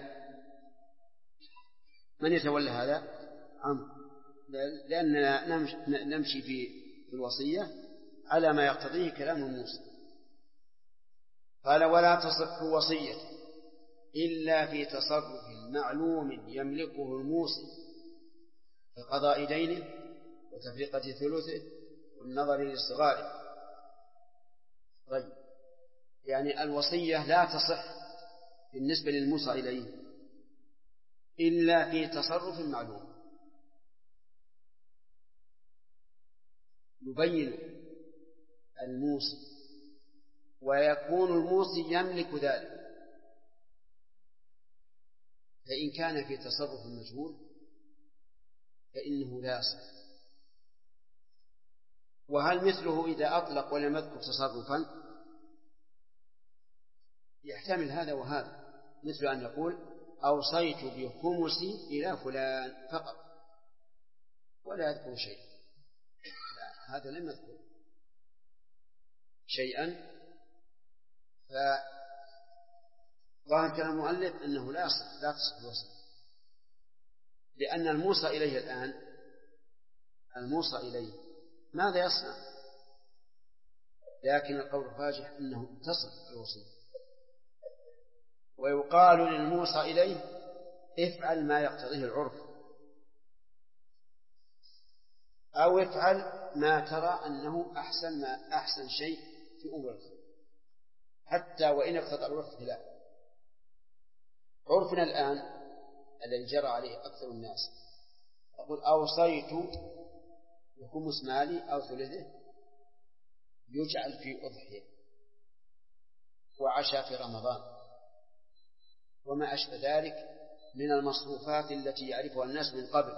من يتولى هذا؟ عمرو، لأننا نمشي في الوصية على ما يقتضيه كلام موسى. قال ولا تصح وصية إلا في تصرف معلوم يملكه الموصي كقضاء دينه وتفرقة ثلثه والنظر للصغار. طيب، يعني الوصية لا تصح بالنسبة للموصى إليه إلا في تصرف معلوم يبين الموصي، ويكون الموصي يملك ذلك. فإن كان في تصرف مجهول فإنه لا يصح. وهل مثله إذا أطلق ولم يذكر تصرفا؟ يحتمل هذا وهذا، مثل أن يقول أوصيت بخمسي إلى فلان فقط ولا يذكر شيء، لا، هذا لم يذكر شيئا. فظاهر كلام المؤلف أنه لا تصح الوصية، لأن الموصى إليه الآن، الموصى إليه ماذا يصنع؟ لكن القول الراجح أنه تصح الوصية. ويقال للموصى إليه افعل ما يقتضيه العرف، أو افعل ما ترى أنه أحسن شيء في أمور الخير، حتى وإن اقتضى العرف خلاف. عرفنا الآن الذي جرى عليه أكثر الناس يقول أوصيت بخمس مالي أو ثلثه يجعل في أضحية وعشاء في رمضان وما أشبه ذلك من المصروفات التي يعرفها الناس من قبل.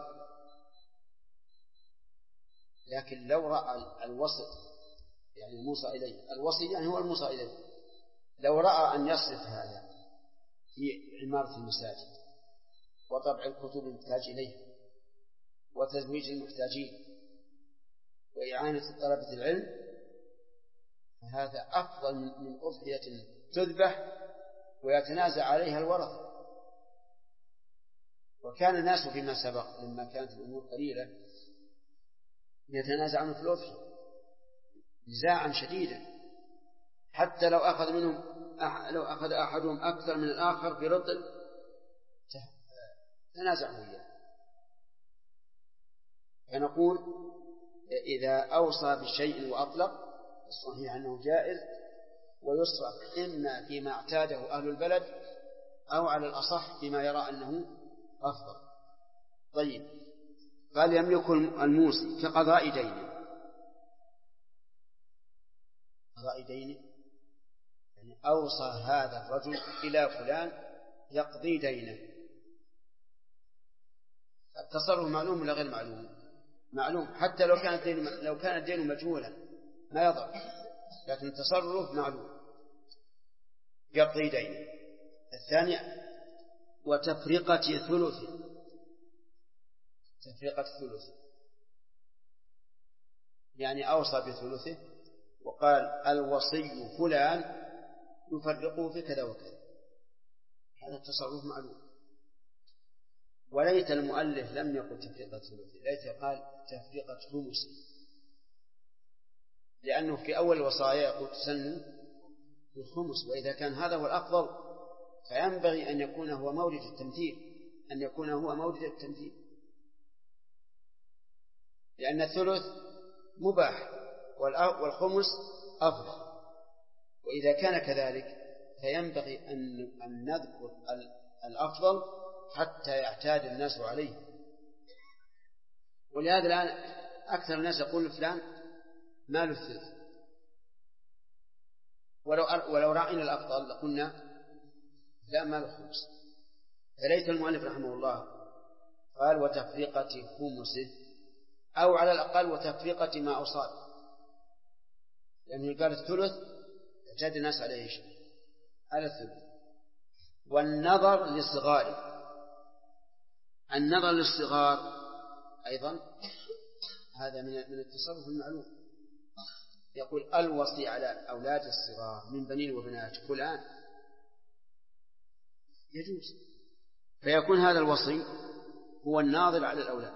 لكن لو رأى الوسط، يعني الموصى إليه، الوصي يعني هو الموصى إليه، لو رأى أن يصرف هذا في عمارة المساجد وطبع الكتب المحتاج إليها وتزويج المحتاجين وإعانة طلبة العلم، فهذا أفضل من أضحية تذبح ويتنازع عليها الورثة. وكان الناس فيما سبق لما كانت الأمور قليلة يتنازعون في الأضحية نزاعا شديدا، حتى لو أخذ أحدهم أكثر من الآخر برطل تنازعوا إياه. فنقول إذا أوصى بشيء وأطلق الصحيح أنه جائز، ويصرف إما فيما اعتاده أهل البلد أو على الأصح فيما يرى أنه أفضل. طيب، قال يملك الموصي كقضاء دينه. قضاء دينه يعني أوصى هذا الرجل إلى فلان يقضي دينه. التصرف معلوم ولا غير معلوم؟ معلوم، حتى لو كان الدين مجهولا ما يضر، لكن التصرف معلوم يقضي دينه. الثاني وتفرقة ثلث. تفرقة ثلث يعني أوصى بثلثه وقال الوصي فلان يفرقه في كذا وكذا، هذا التصرف معلوم. وليت المؤلف لم يقل تفرقة ثلث، ليت قال تفرقة خمس، لأنه في أول الوصايا يقول تسنوا بالخمس، وإذا كان هذا هو الأفضل فينبغي أن يكون هو مورد التمثيل، لأن الثلث مباح والخمس أفضل. وإذا كان كذلك فينبغي أن نذكر الأفضل حتى يعتاد الناس عليه. ولهذا الآن أكثر الناس يقول فلان مال الثلث، ولو رأينا الأفضل لقلنا لا مال الخمس. فليس المؤلف رحمه الله قال وتفرقة خمسه، أو على الأقل وتفرقة ما أصاب، لأنه قال الثلث اعتاد الناس عليه على الثلث. والنظر للصغار، النظر للصغار أيضا هذا من التصرف المعلوم. يقول الوصي على أولاد الصغار من بنين وبنات فلان يجوز، فيكون هذا الوصي هو الناظر على الأولاد،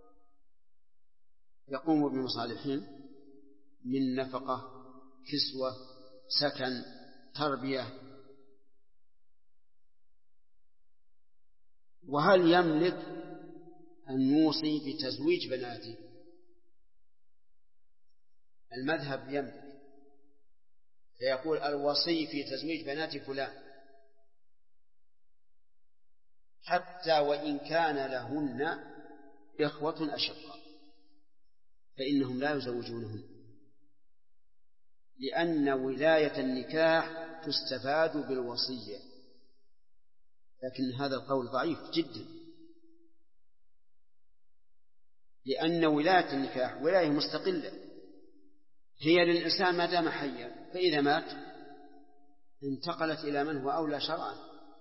يقوم بمصالحهم من نفقة، كسوة، سكن، تربية. وهل يملك أن يوصي بتزويج بناته؟ المذهب يملك، فيقول الوصي في تزويج بنات فلان حتى وإن كان لهن إخوة أشقاء فإنهم لا يزوجونهن، لأن ولاية النكاح تستفاد بالوصية. لكن هذا القول ضعيف جدا، لأن ولاية النكاح ولاية مستقلة هي للإنسان ما دام حيا، فإذا مات انتقلت إلى من هو أولى شرعا،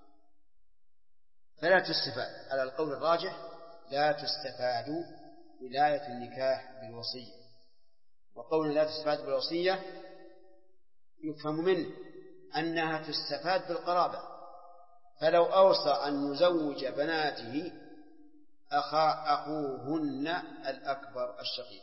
فلا تستفاد. على القول الراجح لا تستفاد ولاية النكاح بالوصية. وقول لا تستفاد بالوصية يفهم منه أنها تستفاد بالقرابة، فلو أوصى أن يزوج بناته أخوهن الأكبر الشقيق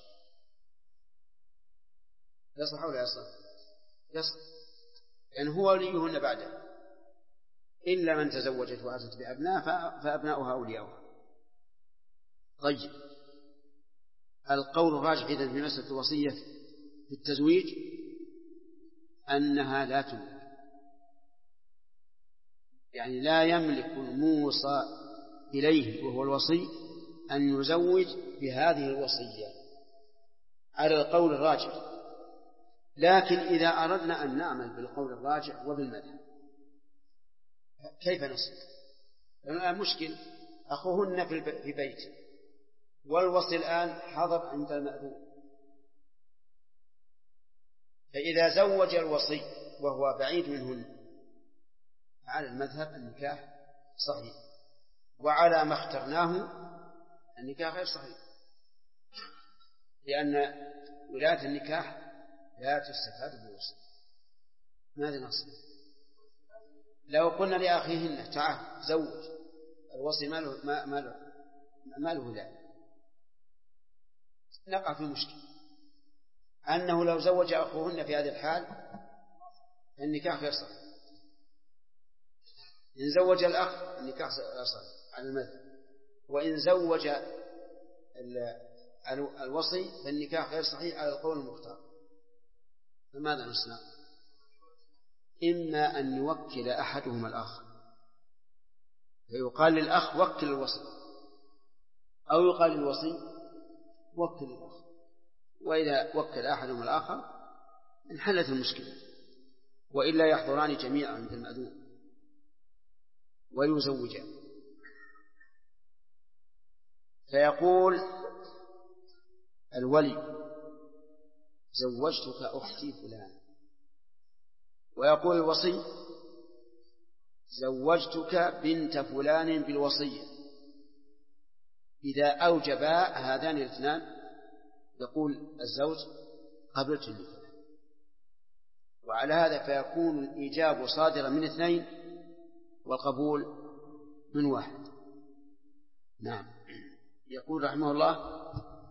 يصح ولا يصح؟ يصح، لأن هو وليهن بعده، إلا من تزوجت وأتت بأبناء فأبناؤها أولياؤها. طيب، القول الراجح إذن في مسألة الوصية في التزويج أنها لا تملك، يعني لا يملك الموصى إليه وهو الوصي أن يزوج بهذه الوصية على القول الراجح. لكن إذا أردنا أن نعمل بالقول الراجح وبالمذهب كيف نصل؟ الآن مشكل، أخوهن في بيت والوصي الآن حضر عند المأذون، فإذا زوج الوصي وهو بعيد منهن على المذهب النكاح صحيح، وعلى ما اخترناه النكاح غير صحيح، لأن ولاية النكاح لا تستفاد بالوصي. ماذا نصنع؟ لو قلنا لأخيهن تعال زوج، الوصي ما له ولاية، نقع في مشكلة أنه لو زوج أخوهن في هذه الحال النكاح غير صحيح. إن زوج الأخ النكاح صحيح على المذهب، وإن زوج الوصي فالنكاح غير صحيح على القول المختار. فماذا نصنع؟ إما أن يوكل أحدهما الآخر، فيقال للأخ وكل الوصي، أو يقال للوصي وكل الأخ، وإذا وكل أحدهما الآخر انحلت المشكلة، وإلا يحضران جميعا عند المأذون ويزوجان. فيقول الولي زوجتك أختي فلان، ويقول الوصي زوجتك بنت فلان بالوصية. إذا أوجبا هذان الاثنان يقول الزوج قبلت النكاح، وعلى هذا فيكون الإيجاب صادرا من اثنين والقبول من واحد. نعم. يقول رحمه الله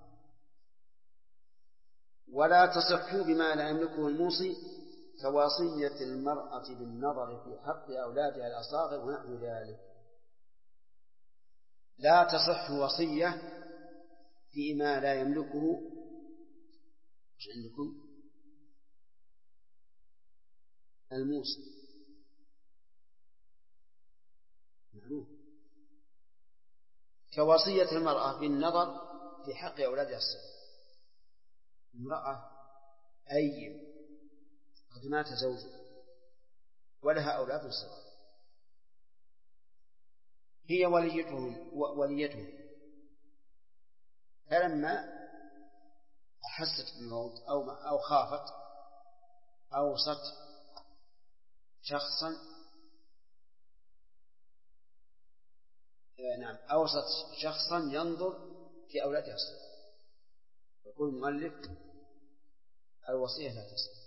ولا تصح بما لا يملكه الموصي كوصية المرأة بالنظر في حق أولادها الأصاغر ونحو ذلك. لا تصح وصية فيما لا يملكه مش عندكم الموصي كوصية المرأة بالنظر في حق أولادها الصغار. المرأة أيم قد مات زوجها ولها أولاد صغار، هي وليتهم، فلما أحست بالموت أو خافت أوصت شخصا ينظر في أولادها الصغار. يقول المؤلف الوصية لا تصح،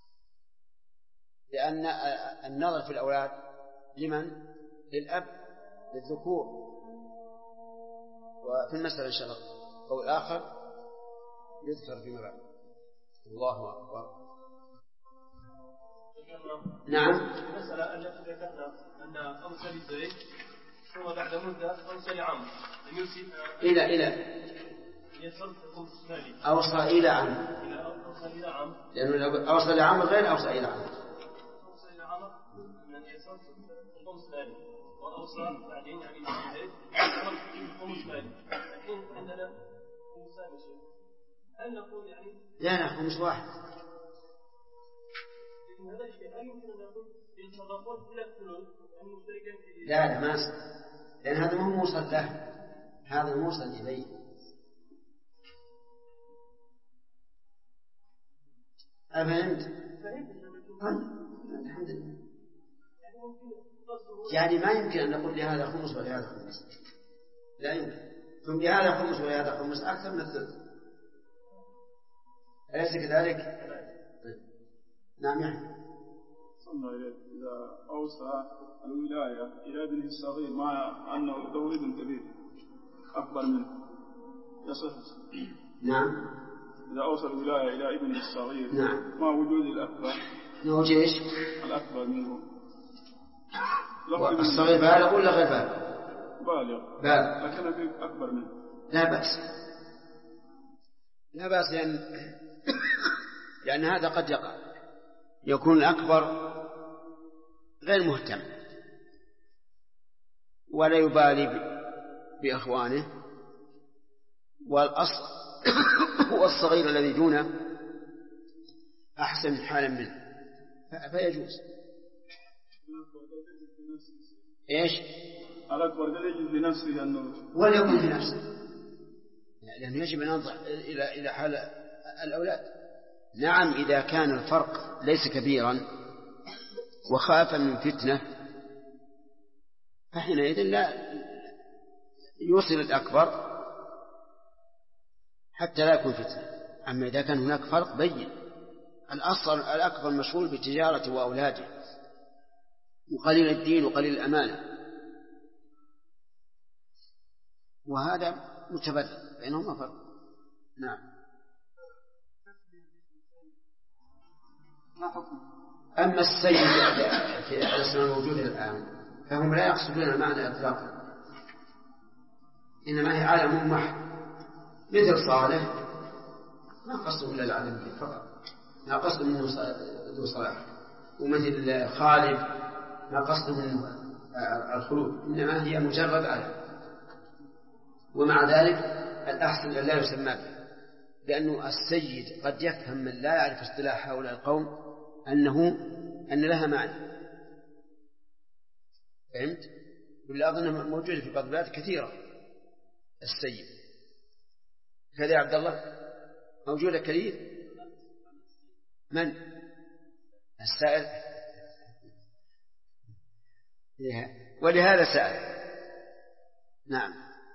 لأن النظر في الأولاد لمن؟ للأب، للذكور. وفي المسألة إن شاء الله أو الآخر يذكر فيما بعد. الله أكبر. نعم. المسألة التي ذكرنا أن أوصى لزيد ثم بعد مدة أوصى لعمرو أن يوصي إلى يصرف خمس مالي. أوصى إلى عمرو، لأنه لو أوصى لعمرو غير أوصى إلى عمرو. أوصى إلى عمرو أن يصرف خمس مالي، وأوصى بعدين يعني زيد يصرف خمس مالي. لكن عندنا خمسان شيء، هل نقول يعني لا خمس واحد؟ هذا الشيء هل يمكن أن نقول يتصرفون إلى الثلث المشتركين في؟ لا ما أصل، لأن هذا مو موصل له، هذا موصل إليه. أفهمت؟ الحمد لله. يعني ما يمكن أن نقول لهذا خمس ولهذا خمس، لا يمكن. ثم لهذا خمس ولهذا خمس أكثر من الثلث، أليس كذلك؟ نعم. يعني إذا أوصى الولاية إلى ابنه الصغير مع أنه له ولد كبير أكبر منه يصح؟ نعم. إذا أوصى الولاية إلى ابنه الصغير نعم مع وجود الأكبر، نوجد إيش؟ الأكبر منه. الصغير بالغ ولا غير بالغ؟ بالغ لكن أكبر منه. لا بأس لأن هذا قد يكون الأكبر غير مهتم ولا يبالي بأخوانه، والصغير الذي دونه أحسن حالا منه فيجوز. إيش؟ الأكبر قد يجب لنفسه أنه وليكن في نفسه، لأنه يجب أن ننظر إلى حال الأولاد. نعم إذا كان الفرق ليس كبيرا وخاف من فتنة فحينئذ لا يوصل الأكبر حتى لا يكون فتنة. أما إذا كان هناك فرق بين، الأصل الأكبر مشغول بتجارة وأولاده وقليل الدين وقليل الأمانة، وهذا متبادل بينهما فرق. نعم. أما السيد في الاسم الموجود الآن فهم لا يقصدون المعنى إطلاقا، إنما هي عالم محض، مثل صالح ما قصدوا إلا العالم به فقط، ما قصدوا منه ذو صلاح، ومثل خالد ما قصدوا منه الخلود، إنما هي مجرد عالم. ومع ذلك الأحسن أن لا يسمى به، لأنه السيد قد يفهم من لا يعرف اصطلاح هؤلاء القوم أن لها معنى. فهمت؟ ولا أظنها موجودة في بعض البلاد كثيرة السيد. كذا يا عبد الله موجودة كثير. من؟ السائل. ولهذا سأل. نعم.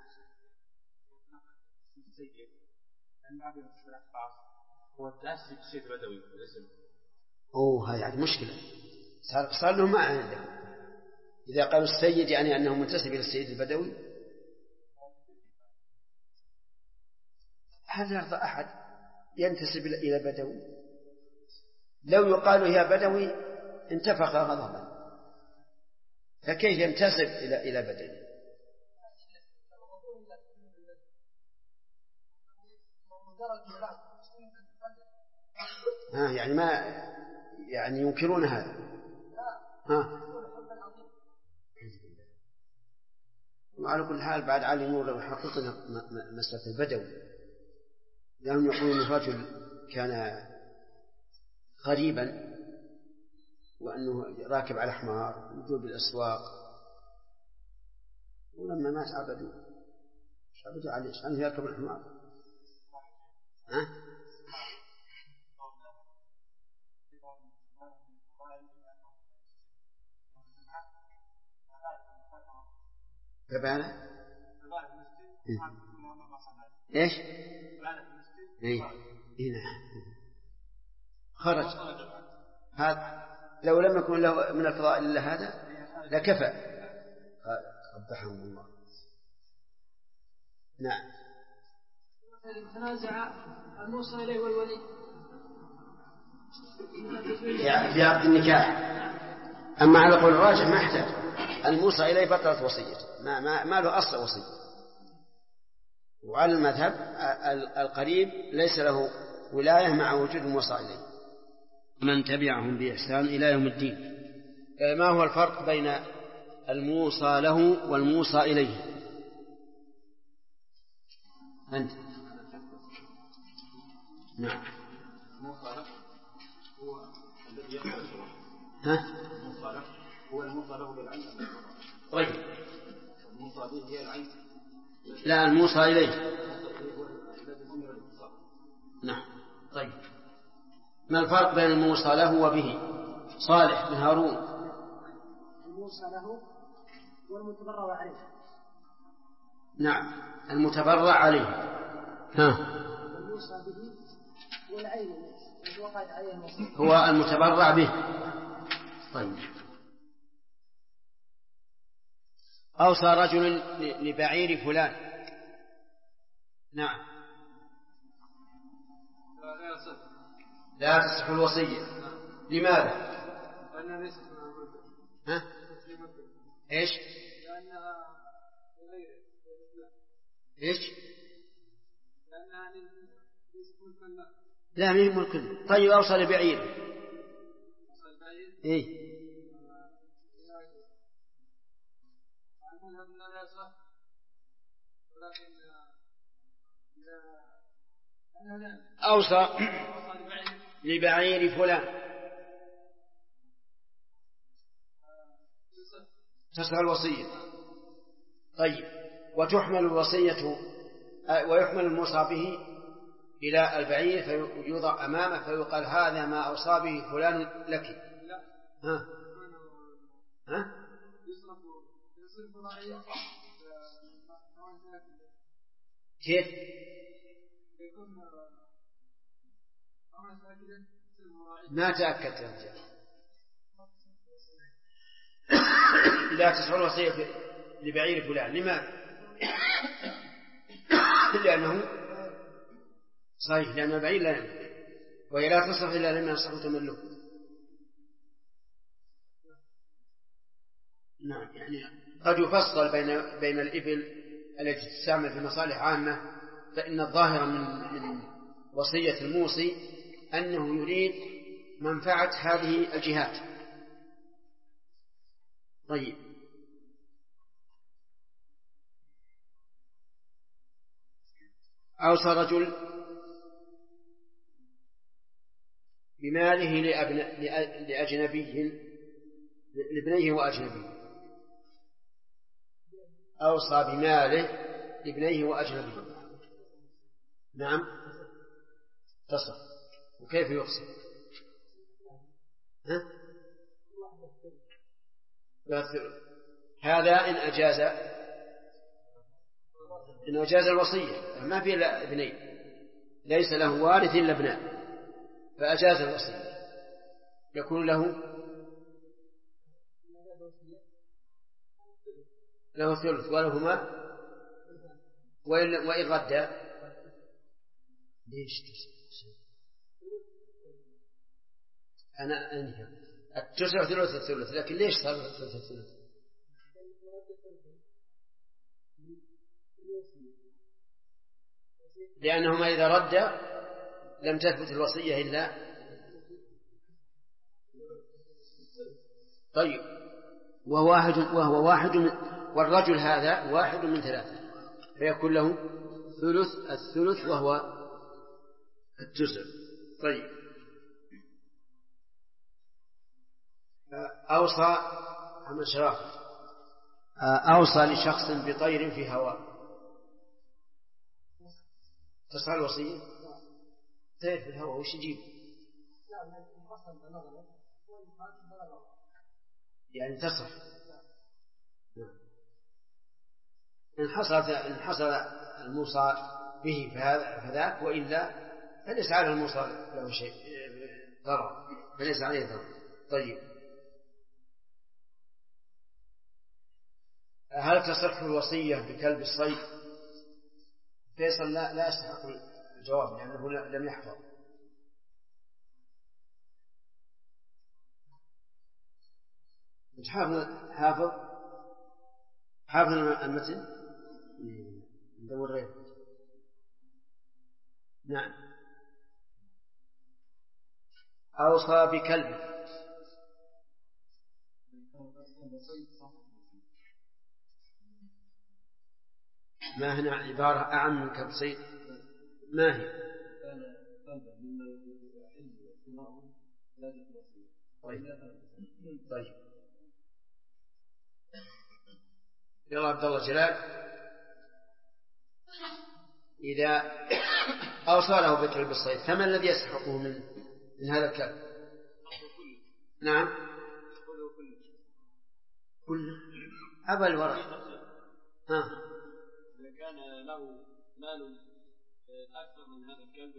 هو التأسي بالسيد البدوي الاسم. هذه يعني مشكلة، صار له معنى عندهم. إذا قالوا السيد يعني أنه منتسب إلى السيد البدوي، هل يرضى أحد ينتسب إلى بدوي؟ لو يقال يا بدوي انتفخ غضبا، فكيف ينتسب إلى بدوي؟ يعني ما يعني ينكرون هذا. وعلى كل حال بعد علي نور لو حققنا مسألة البدوي، لأنهم يقولون الرجل كان غريبا وأنه راكب على حمار يدور بالأسواق، ولما مات عبدوا عليه أنه يركب الحمار. فباله ايش؟ خرج هذا لو لم يكن له من الفضائل الا هذا لكفى. قبحهم الله. نعم. تنازع الموصى اليه والولي في عقد النكاح، اما على قول الراجح ما احتاج. الموصى اليه بطلت وصيته، ما له اصل وصيه. وعلى المذهب القريب ليس له ولاية مع وجود الموصى إليه. من تبعهم بإحسان إلى يوم الدين. ما هو الفرق بين الموصى له والموصى إليه؟ أنت. نعم. الموصى له هو الذي يقبل الموصى له هو الموصى له بالعين. طيب. الموصى به هي العين. لا، الموصى إليه. نعم. طيب، ما الفرق بين الموصى له وبه؟ صالح بن هارون. الموصى له والمتبرع عليه. نعم، المتبرع عليه. الموصى به والعين وقعت عليه الوصية هو المتبرع به. طيب. أوصى رجل لبعير فلان. نعم. لا تصح الوصية. لماذا؟ لأنها ليست من الملك. إيش؟ لأنها غير. إيش؟ لأنها ليست ملكا. لا، مين ملك. طيب، أوصى لبعير. إيه؟ أوصى لبعير فلان تصح الوصية. طيب، وتحمل الوصية ويحمل الموصى به إلى البعير فيوضع أمامه فيقال هذا ما أوصى به فلان لك. كيف؟ ما تأكدت يا رجال. لا تصح الوصية لبعير فلان. لماذا؟ لأنه صحيح، لأن البعير لا يملك، وهي لا تصح إلا لما يصح تملكه. نعم، يعني قد يفصل بين الإبل التي تستعمل في مصالح عامة، فإن الظاهر من وصية الموصي أنه يريد منفعة هذه الجهات. طيب، أوصى رجل بماله لأجنبي لابنيه وأجنبي. أوصى بماله لابنيه وأجنبي. نعم، تصح. وكيف يقسم؟ هذا إن أجاز الوصية، ما في إلا ابنين، ليس له وارث إلا ابنان، فأجاز الوصية يكون له ثلث ولهما وإن رد. ليش أنا أنهي التسع ثلث الثلث، لكن ليش صار ثلث الثلث؟ لأنهما إذا رد لم تثبت الوصية إلا. وهو واحد والرجل هذا واحد من 3 فيكون له الثلث وهو الجزء. طيب أوصى لشخص بطير في هواء تصح الوصية؟ طير في الهواء وش يجيب؟ يعني تصح إن حصل الموصى به فذاك، وإلا فليس على الموصى له شيء ضرر، فليس عليه ضرر. طيب هل تصح الوصية بكلب الصيد؟ فيصل لا يستحق الجواب لأنه لم يحفظ. حافظ المتن ندور غيره. نعم أوصى بكلب ما هنا عبارة أعم من كلب صيد؟ ما هي؟ طيب يلا عبد الله جلال، إذا أوصى له بكلب الصيد فما الذي يستحقه من هذا الكلب؟ نعم كله أبا الورث. إذا كان له مال أكثر من هذا الكلب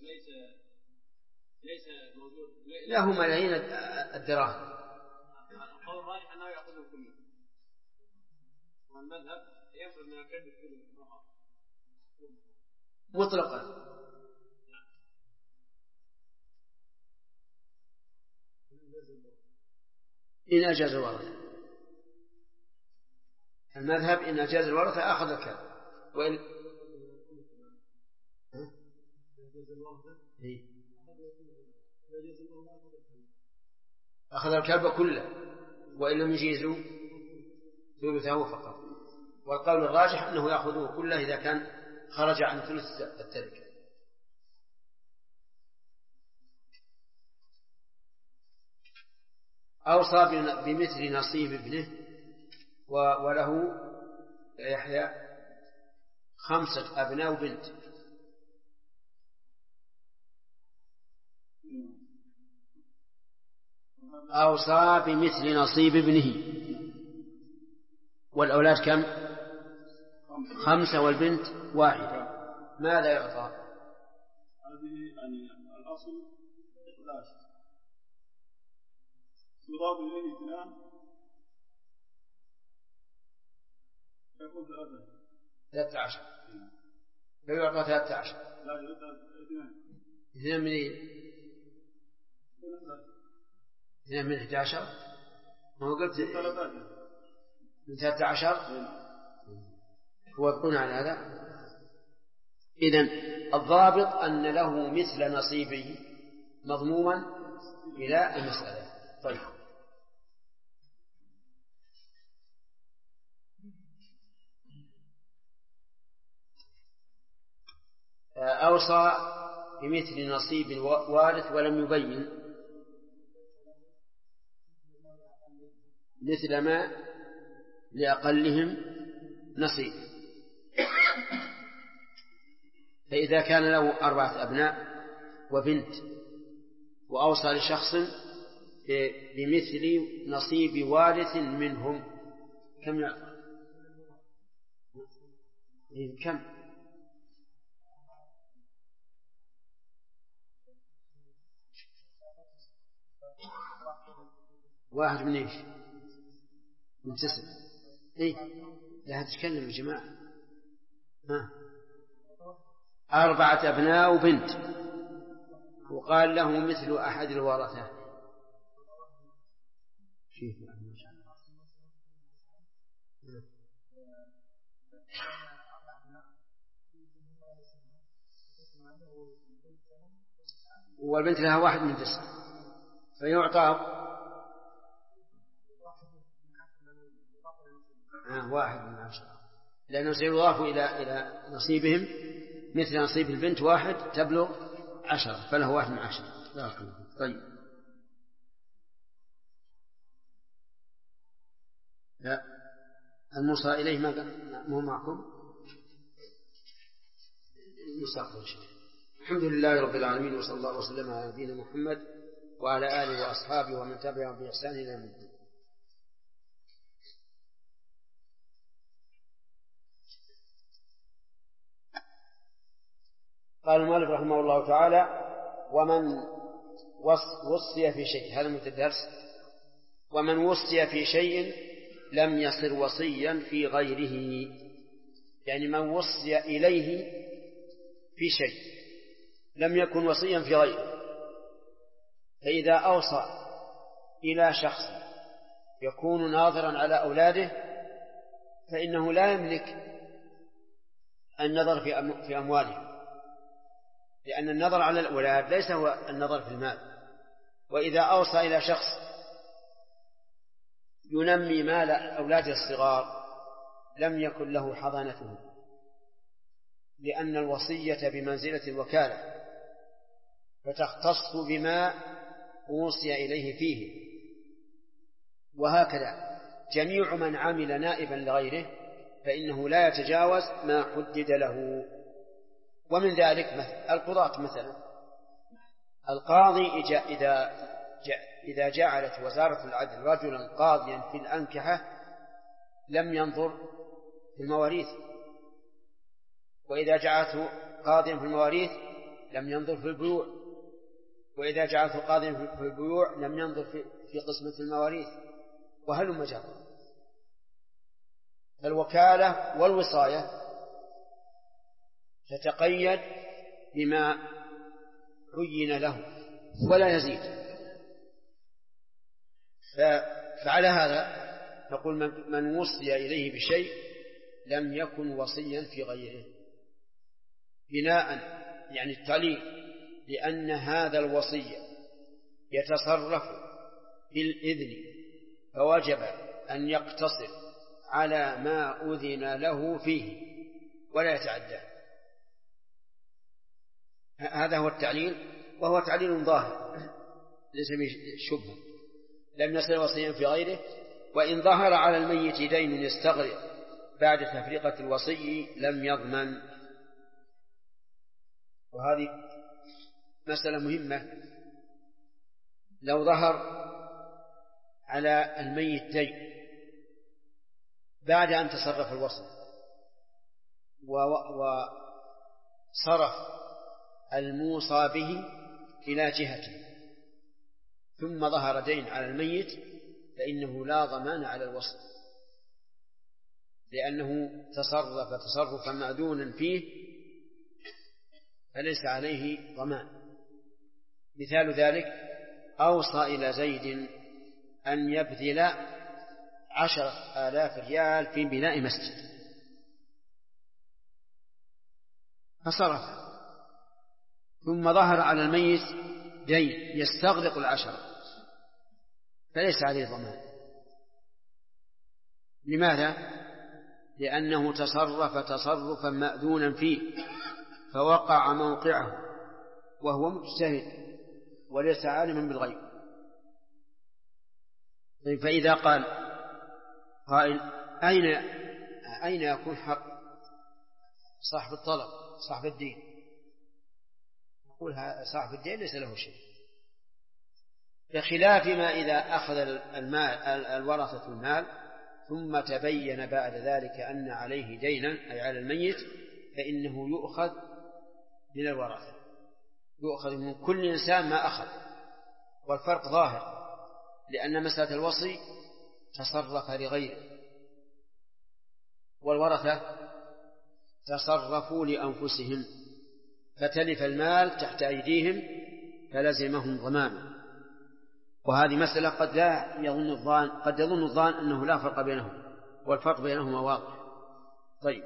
ليس موجود له ملايين الدراهم، القول الراجح أنه يأخذه كله، والمذهب يأخذ من الكلب كله مطلقا. إن أجاز الورثة، المذهب إن أجاز الورثة أخذ الكلب، وإن أخذ الكلب كله، وإن لم يجيزوا ثلثه فقط. والقول الراجح أنه يأخذه كله إذا كان خرج عن ثلث التركة. أوصى بمثل نصيب ابنه وله يحيى 5 أبناء وبنت. أوصى بمثل نصيب ابنه، والأولاد كم؟ 5 والبنت 1. ماذا يعطى؟ هذه الأصل 11 يضاف إليه 2 يكون 13 فيعطى 13. لا يعطى 2 من 11. هو قلت من 13 يوافقون على هذا. إذن الضابط أن له مثل نصيبه مضموما إلى المسألة. طيب أوصى بمثل نصيب الوارث ولم يبين مثل ما لأقلهم نصيب. فإذا كان له 4 أبناء وبنت وأوصى لشخص بمثل نصيب وارث منهم كم يعطى؟ كم؟ 1 من إيش؟ من 9. إيه لا تتكلم يا جماعة. 4 أبناء وبنت وقال له مثل أحد الورثة. والبنت لها 1 من 9 فيعطى واحد من 10 لأنه سيضاف إلى نصيبهم مثل نصيب البنت واحد تبلغ 10 فله 1 من 10. طيب لا الموصى إليه ما هو معكم مستقبل شيء. الحمد لله رب العالمين وصلى الله وسلم على نبينا محمد وعلى آله وأصحابه ومن تبعهم بإحسان إلى يوم الدين. قال المؤلف رحمه الله تعالى ومن وصي في شيء، هذا من الدرس، ومن وصي في شيء لم يصر وصيا في غيره، يعني من وصي إليه في شيء لم يكن وصيا في غيره. فإذا أوصى إلى شخص يكون ناظرا على أولاده فإنه لا يملك النظر في أموالهم، لأن النظر على الأولاد ليس هو النظر في المال. وإذا أوصى إلى شخص ينمي مال أولاد الصغار لم يكن له حضانتهم، لأن الوصية بمنزلة الوكالة فتختص بما أوصي إليه فيه. وهكذا جميع من عمل نائبا لغيره فإنه لا يتجاوز ما حدد له. ومن ذلك القضاة مثلا، القاضي إذا جعلت وزارة العدل رجلا قاضيا في الأنكحة لم ينظر في المواريث، وإذا جعلته قاضيا في المواريث لم ينظر في البيوع، وإذا جعلته قاضيا في البيوع لم ينظر في قسمة المواريث، وهلم جرا. الوكالة والوصاية تتقيد بما عين له ولا يزيد. فعلى هذا نقول من وصي إليه بشيء لم يكن وصيا في غيره، بناء يعني التعليل، لأن هذا الوصي يتصرف بالإذن فوجب أن يقتصر على ما أذن له فيه ولا يتعدى. هذا هو التعليل، وهو تعليل ظاهر ليس شبهة. لم يصل وصيا في غيره. وإن ظهر على الميت دين يستغرق بعد تفرقة الوصي لم يضمن. وهذه مسألة مهمة. لو ظهر على الميت دين بعد أن تصرف الوصي وصرف الموصى به إلى جهته ثم ظهر دين على الميت فإنه لا ضمان على الوصي، لأنه تصرف تصرفا مأذونا فيه فليس عليه ضمان. مثال ذلك أوصى إلى زيد أن يبذل 10,000 ريال في بناء مسجد فصرف، ثم ظهر على الميت دين يستغرق 10 فليس عليه ضمان. لماذا؟ لأنه تصرف تصرفا مأذونا فيه فوقع موقعه وهو مجتهد وليس عالما بالغيب. فإذا قال قائل أين يكون حق صاحب الطلب صاحب الدين؟ نقول صاحب الدين ليس له شيء، بخلاف ما إذا أخذ الورثة المال ثم تبين بعد ذلك أن عليه دينا أي على الميت فإنه يؤخذ من الورثة، يؤخذ من كل إنسان ما أخذ. والفرق ظاهر، لأن مسألة الوصي تصرف لغيره والورثة تصرفوا لأنفسهم فتلف المال تحت أيديهم فلزمهم ضمانه. وهذه مسألة قد يظن الظان أنه لا فرق بينهم، والفرق بينهما واضح. طيب،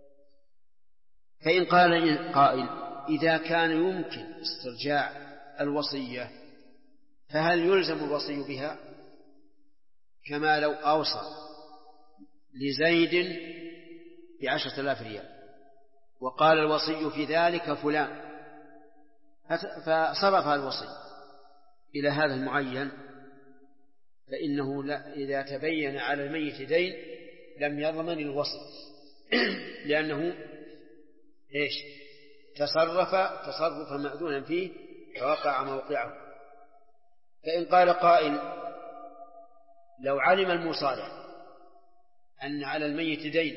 فإن قال قائل إذا كان يمكن استرجاع الوصية فهل يلزم الوصي بها كما لو أوصى لزيد ب10,000 ريال، وقال الوصي في ذلك فلان، فصرف الوصي إلى هذا المعين، فإنه إذا تبين على الميت دين لم يضمن الوصي لأنه تصرف مأذونا فيه فوقع موقعه. فإن قال قائل لو علم المصالح أن على الميت دين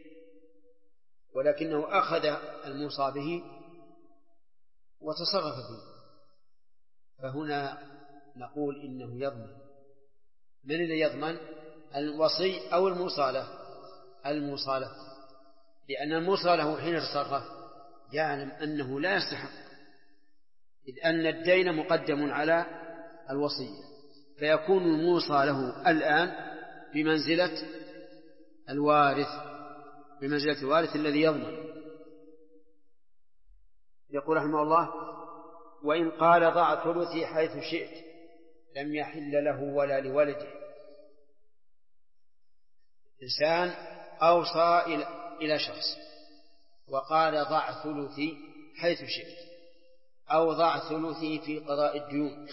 ولكنه أخذ الموصى به وتصرف فيه، فهنا نقول إنه يضمن. من الذي يضمن؟ الوصي أو الموصى له؟ الموصى له، لأن الموصى له حين تصرف يعلم أنه لا يستحق، إذ أن الدين مقدم على الوصية، فيكون الموصى له الآن بمنزلة الوارث الذي يضمن. يقول رحمه الله: وإن قال ضع ثلثي حيث شئت لم يحل له ولا لولده. إنسان أوصى إلى شخص وقال ضع ثلثي حيث شئت، أو ضع ثلثي في قضاء الديون،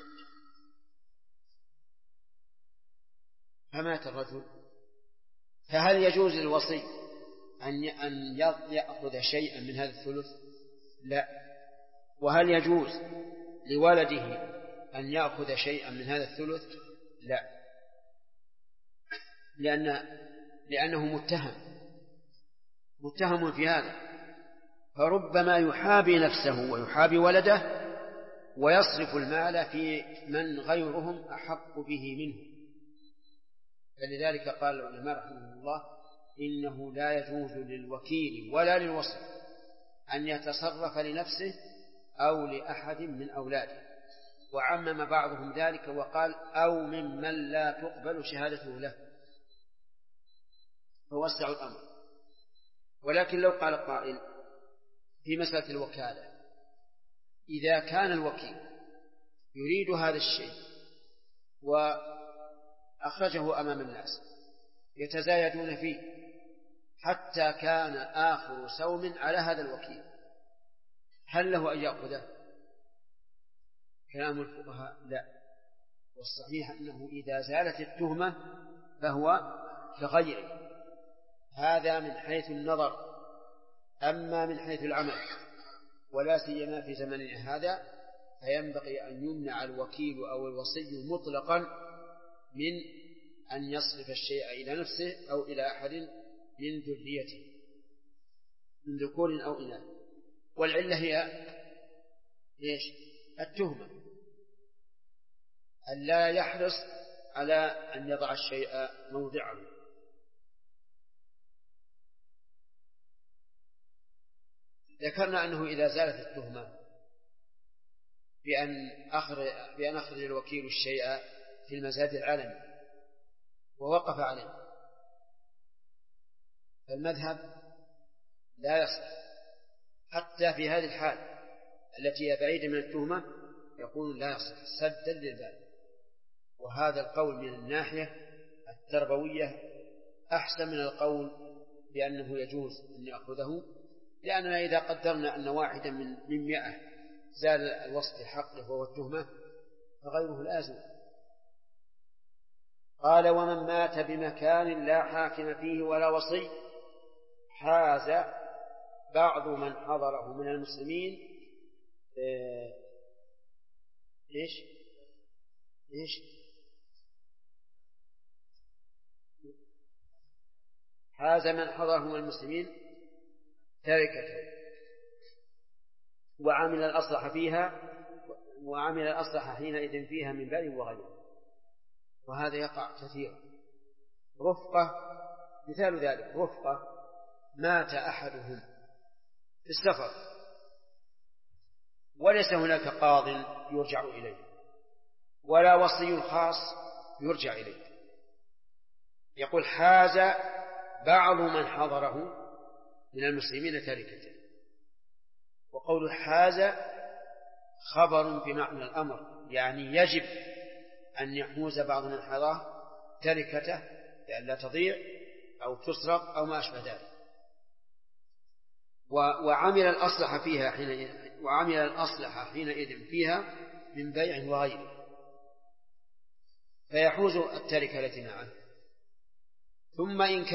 فمات الرجل، فهل يجوز للوصي أن يأخذ شيئا من هذا الثلث؟ لا. وهل يجوز لولده أن يأخذ شيئا من هذا الثلث؟ لا، لأنه متهم في هذا، فربما يحابي نفسه ويحابي ولده ويصرف المال في من غيرهم أحق به منه. فلذلك قال العلماء رحمه الله: إنه لا يجوز للوكيل ولا للوصي أن يتصرف لنفسه أو لأحد من أولاده. وعمم بعضهم ذلك وقال: أو ممن لا تقبل شهادته له، فوسعوا الأمر. ولكن لو قال قائل في مسألة الوكالة: إذا كان الوكيل يريد هذا الشيء وأخرجه أمام الناس يتزايدون فيه حتى كان آخر سوم على هذا الوكيل، هل له أن يأخذه؟ كلام الفقهاء لا، والصحيح أنه إذا زالت التهمة فهو كغيره. هذا من حيث النظر. أما من حيث العمل ولا سيما في زمننا هذا فينبغي أن يمنع الوكيل أو الوصي مطلقا من أن يصرف الشيء إلى نفسه أو إلى أحد من ذريته من ذكور أو إناث. والعلة هي التهمة، أن لا يحرص على أن يضع الشيء موضعه. ذكرنا أنه إذا زالت التهمة بأن أخرج الوكيل الشيء في المزاد العالمي ووقف عليه، فالمذهب لا يصح حتى في هذه الحال التي هي بعيدة من التهمة، يقول لا يصح سدا للباب. وهذا القول من الناحية التربوية أحسن من القول بأنه يجوز أن يأخذه، لأننا إذا قدرنا أن واحدا من 100 زال الوصف حقه وهو التهمة فغيره لازم. قال: ومن مات بمكان لا حاكم فيه ولا وصي حاز بعض من حضره من المسلمين حاز من حضره من المسلمين تركته وعمل الأصلح حينئذ فيها من بال وغيره. وهذا يقع كثيرا. رفقة مثال ذلك: رفقة مات أحدهم في السفر وليس هناك قاض يرجع إليه ولا وصي خاص يرجع إليه، يقول حاز بعض من حضره من المسلمين تركته. وقول حاز خبر بمعنى الأمر، يعني يجب أن يحوز بعض من حضره تركته لئلا تضيع أو تسرق أو ما أشبه ذلك. وعمل الأصلح حينئذ فيها من بيع وغيره، فيحوز التركة التي معه. ثم إن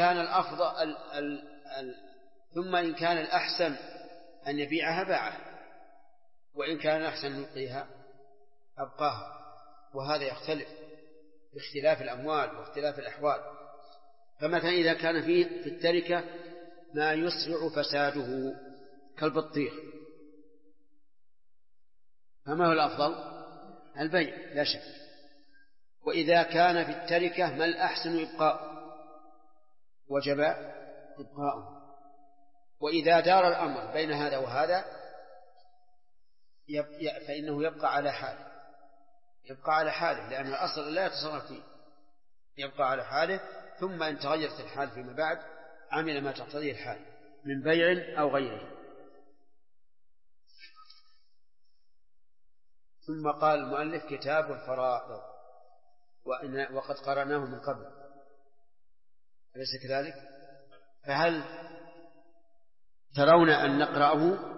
كان الأحسن أن يبيعها باعها، وإن كان الأحسن أن يبقيها أبقاها. وهذا يختلف باختلاف الأموال واختلاف الأحوال. فمثلا إذا كان فيه في التركة ما يسرع فساده كالبطيخ، فما هو الأفضل؟ البيع لا شك. وإذا كان في التركة ما الأحسن إبقاء وجب إبقاءه. وإذا دار الأمر بين هذا وهذا فإنه يبقى على حاله، لأن الأصل لا يتصرف فيه، يبقى على حاله. ثم إن تغيرت الحال فيما بعد عمل ما تقتضيه الحال من بيع أو غيره. ثم قال المؤلف كتاب الفرائض، وقد قرأناه من قبل، أليس كذلك؟ فهل ترون أن نقرأه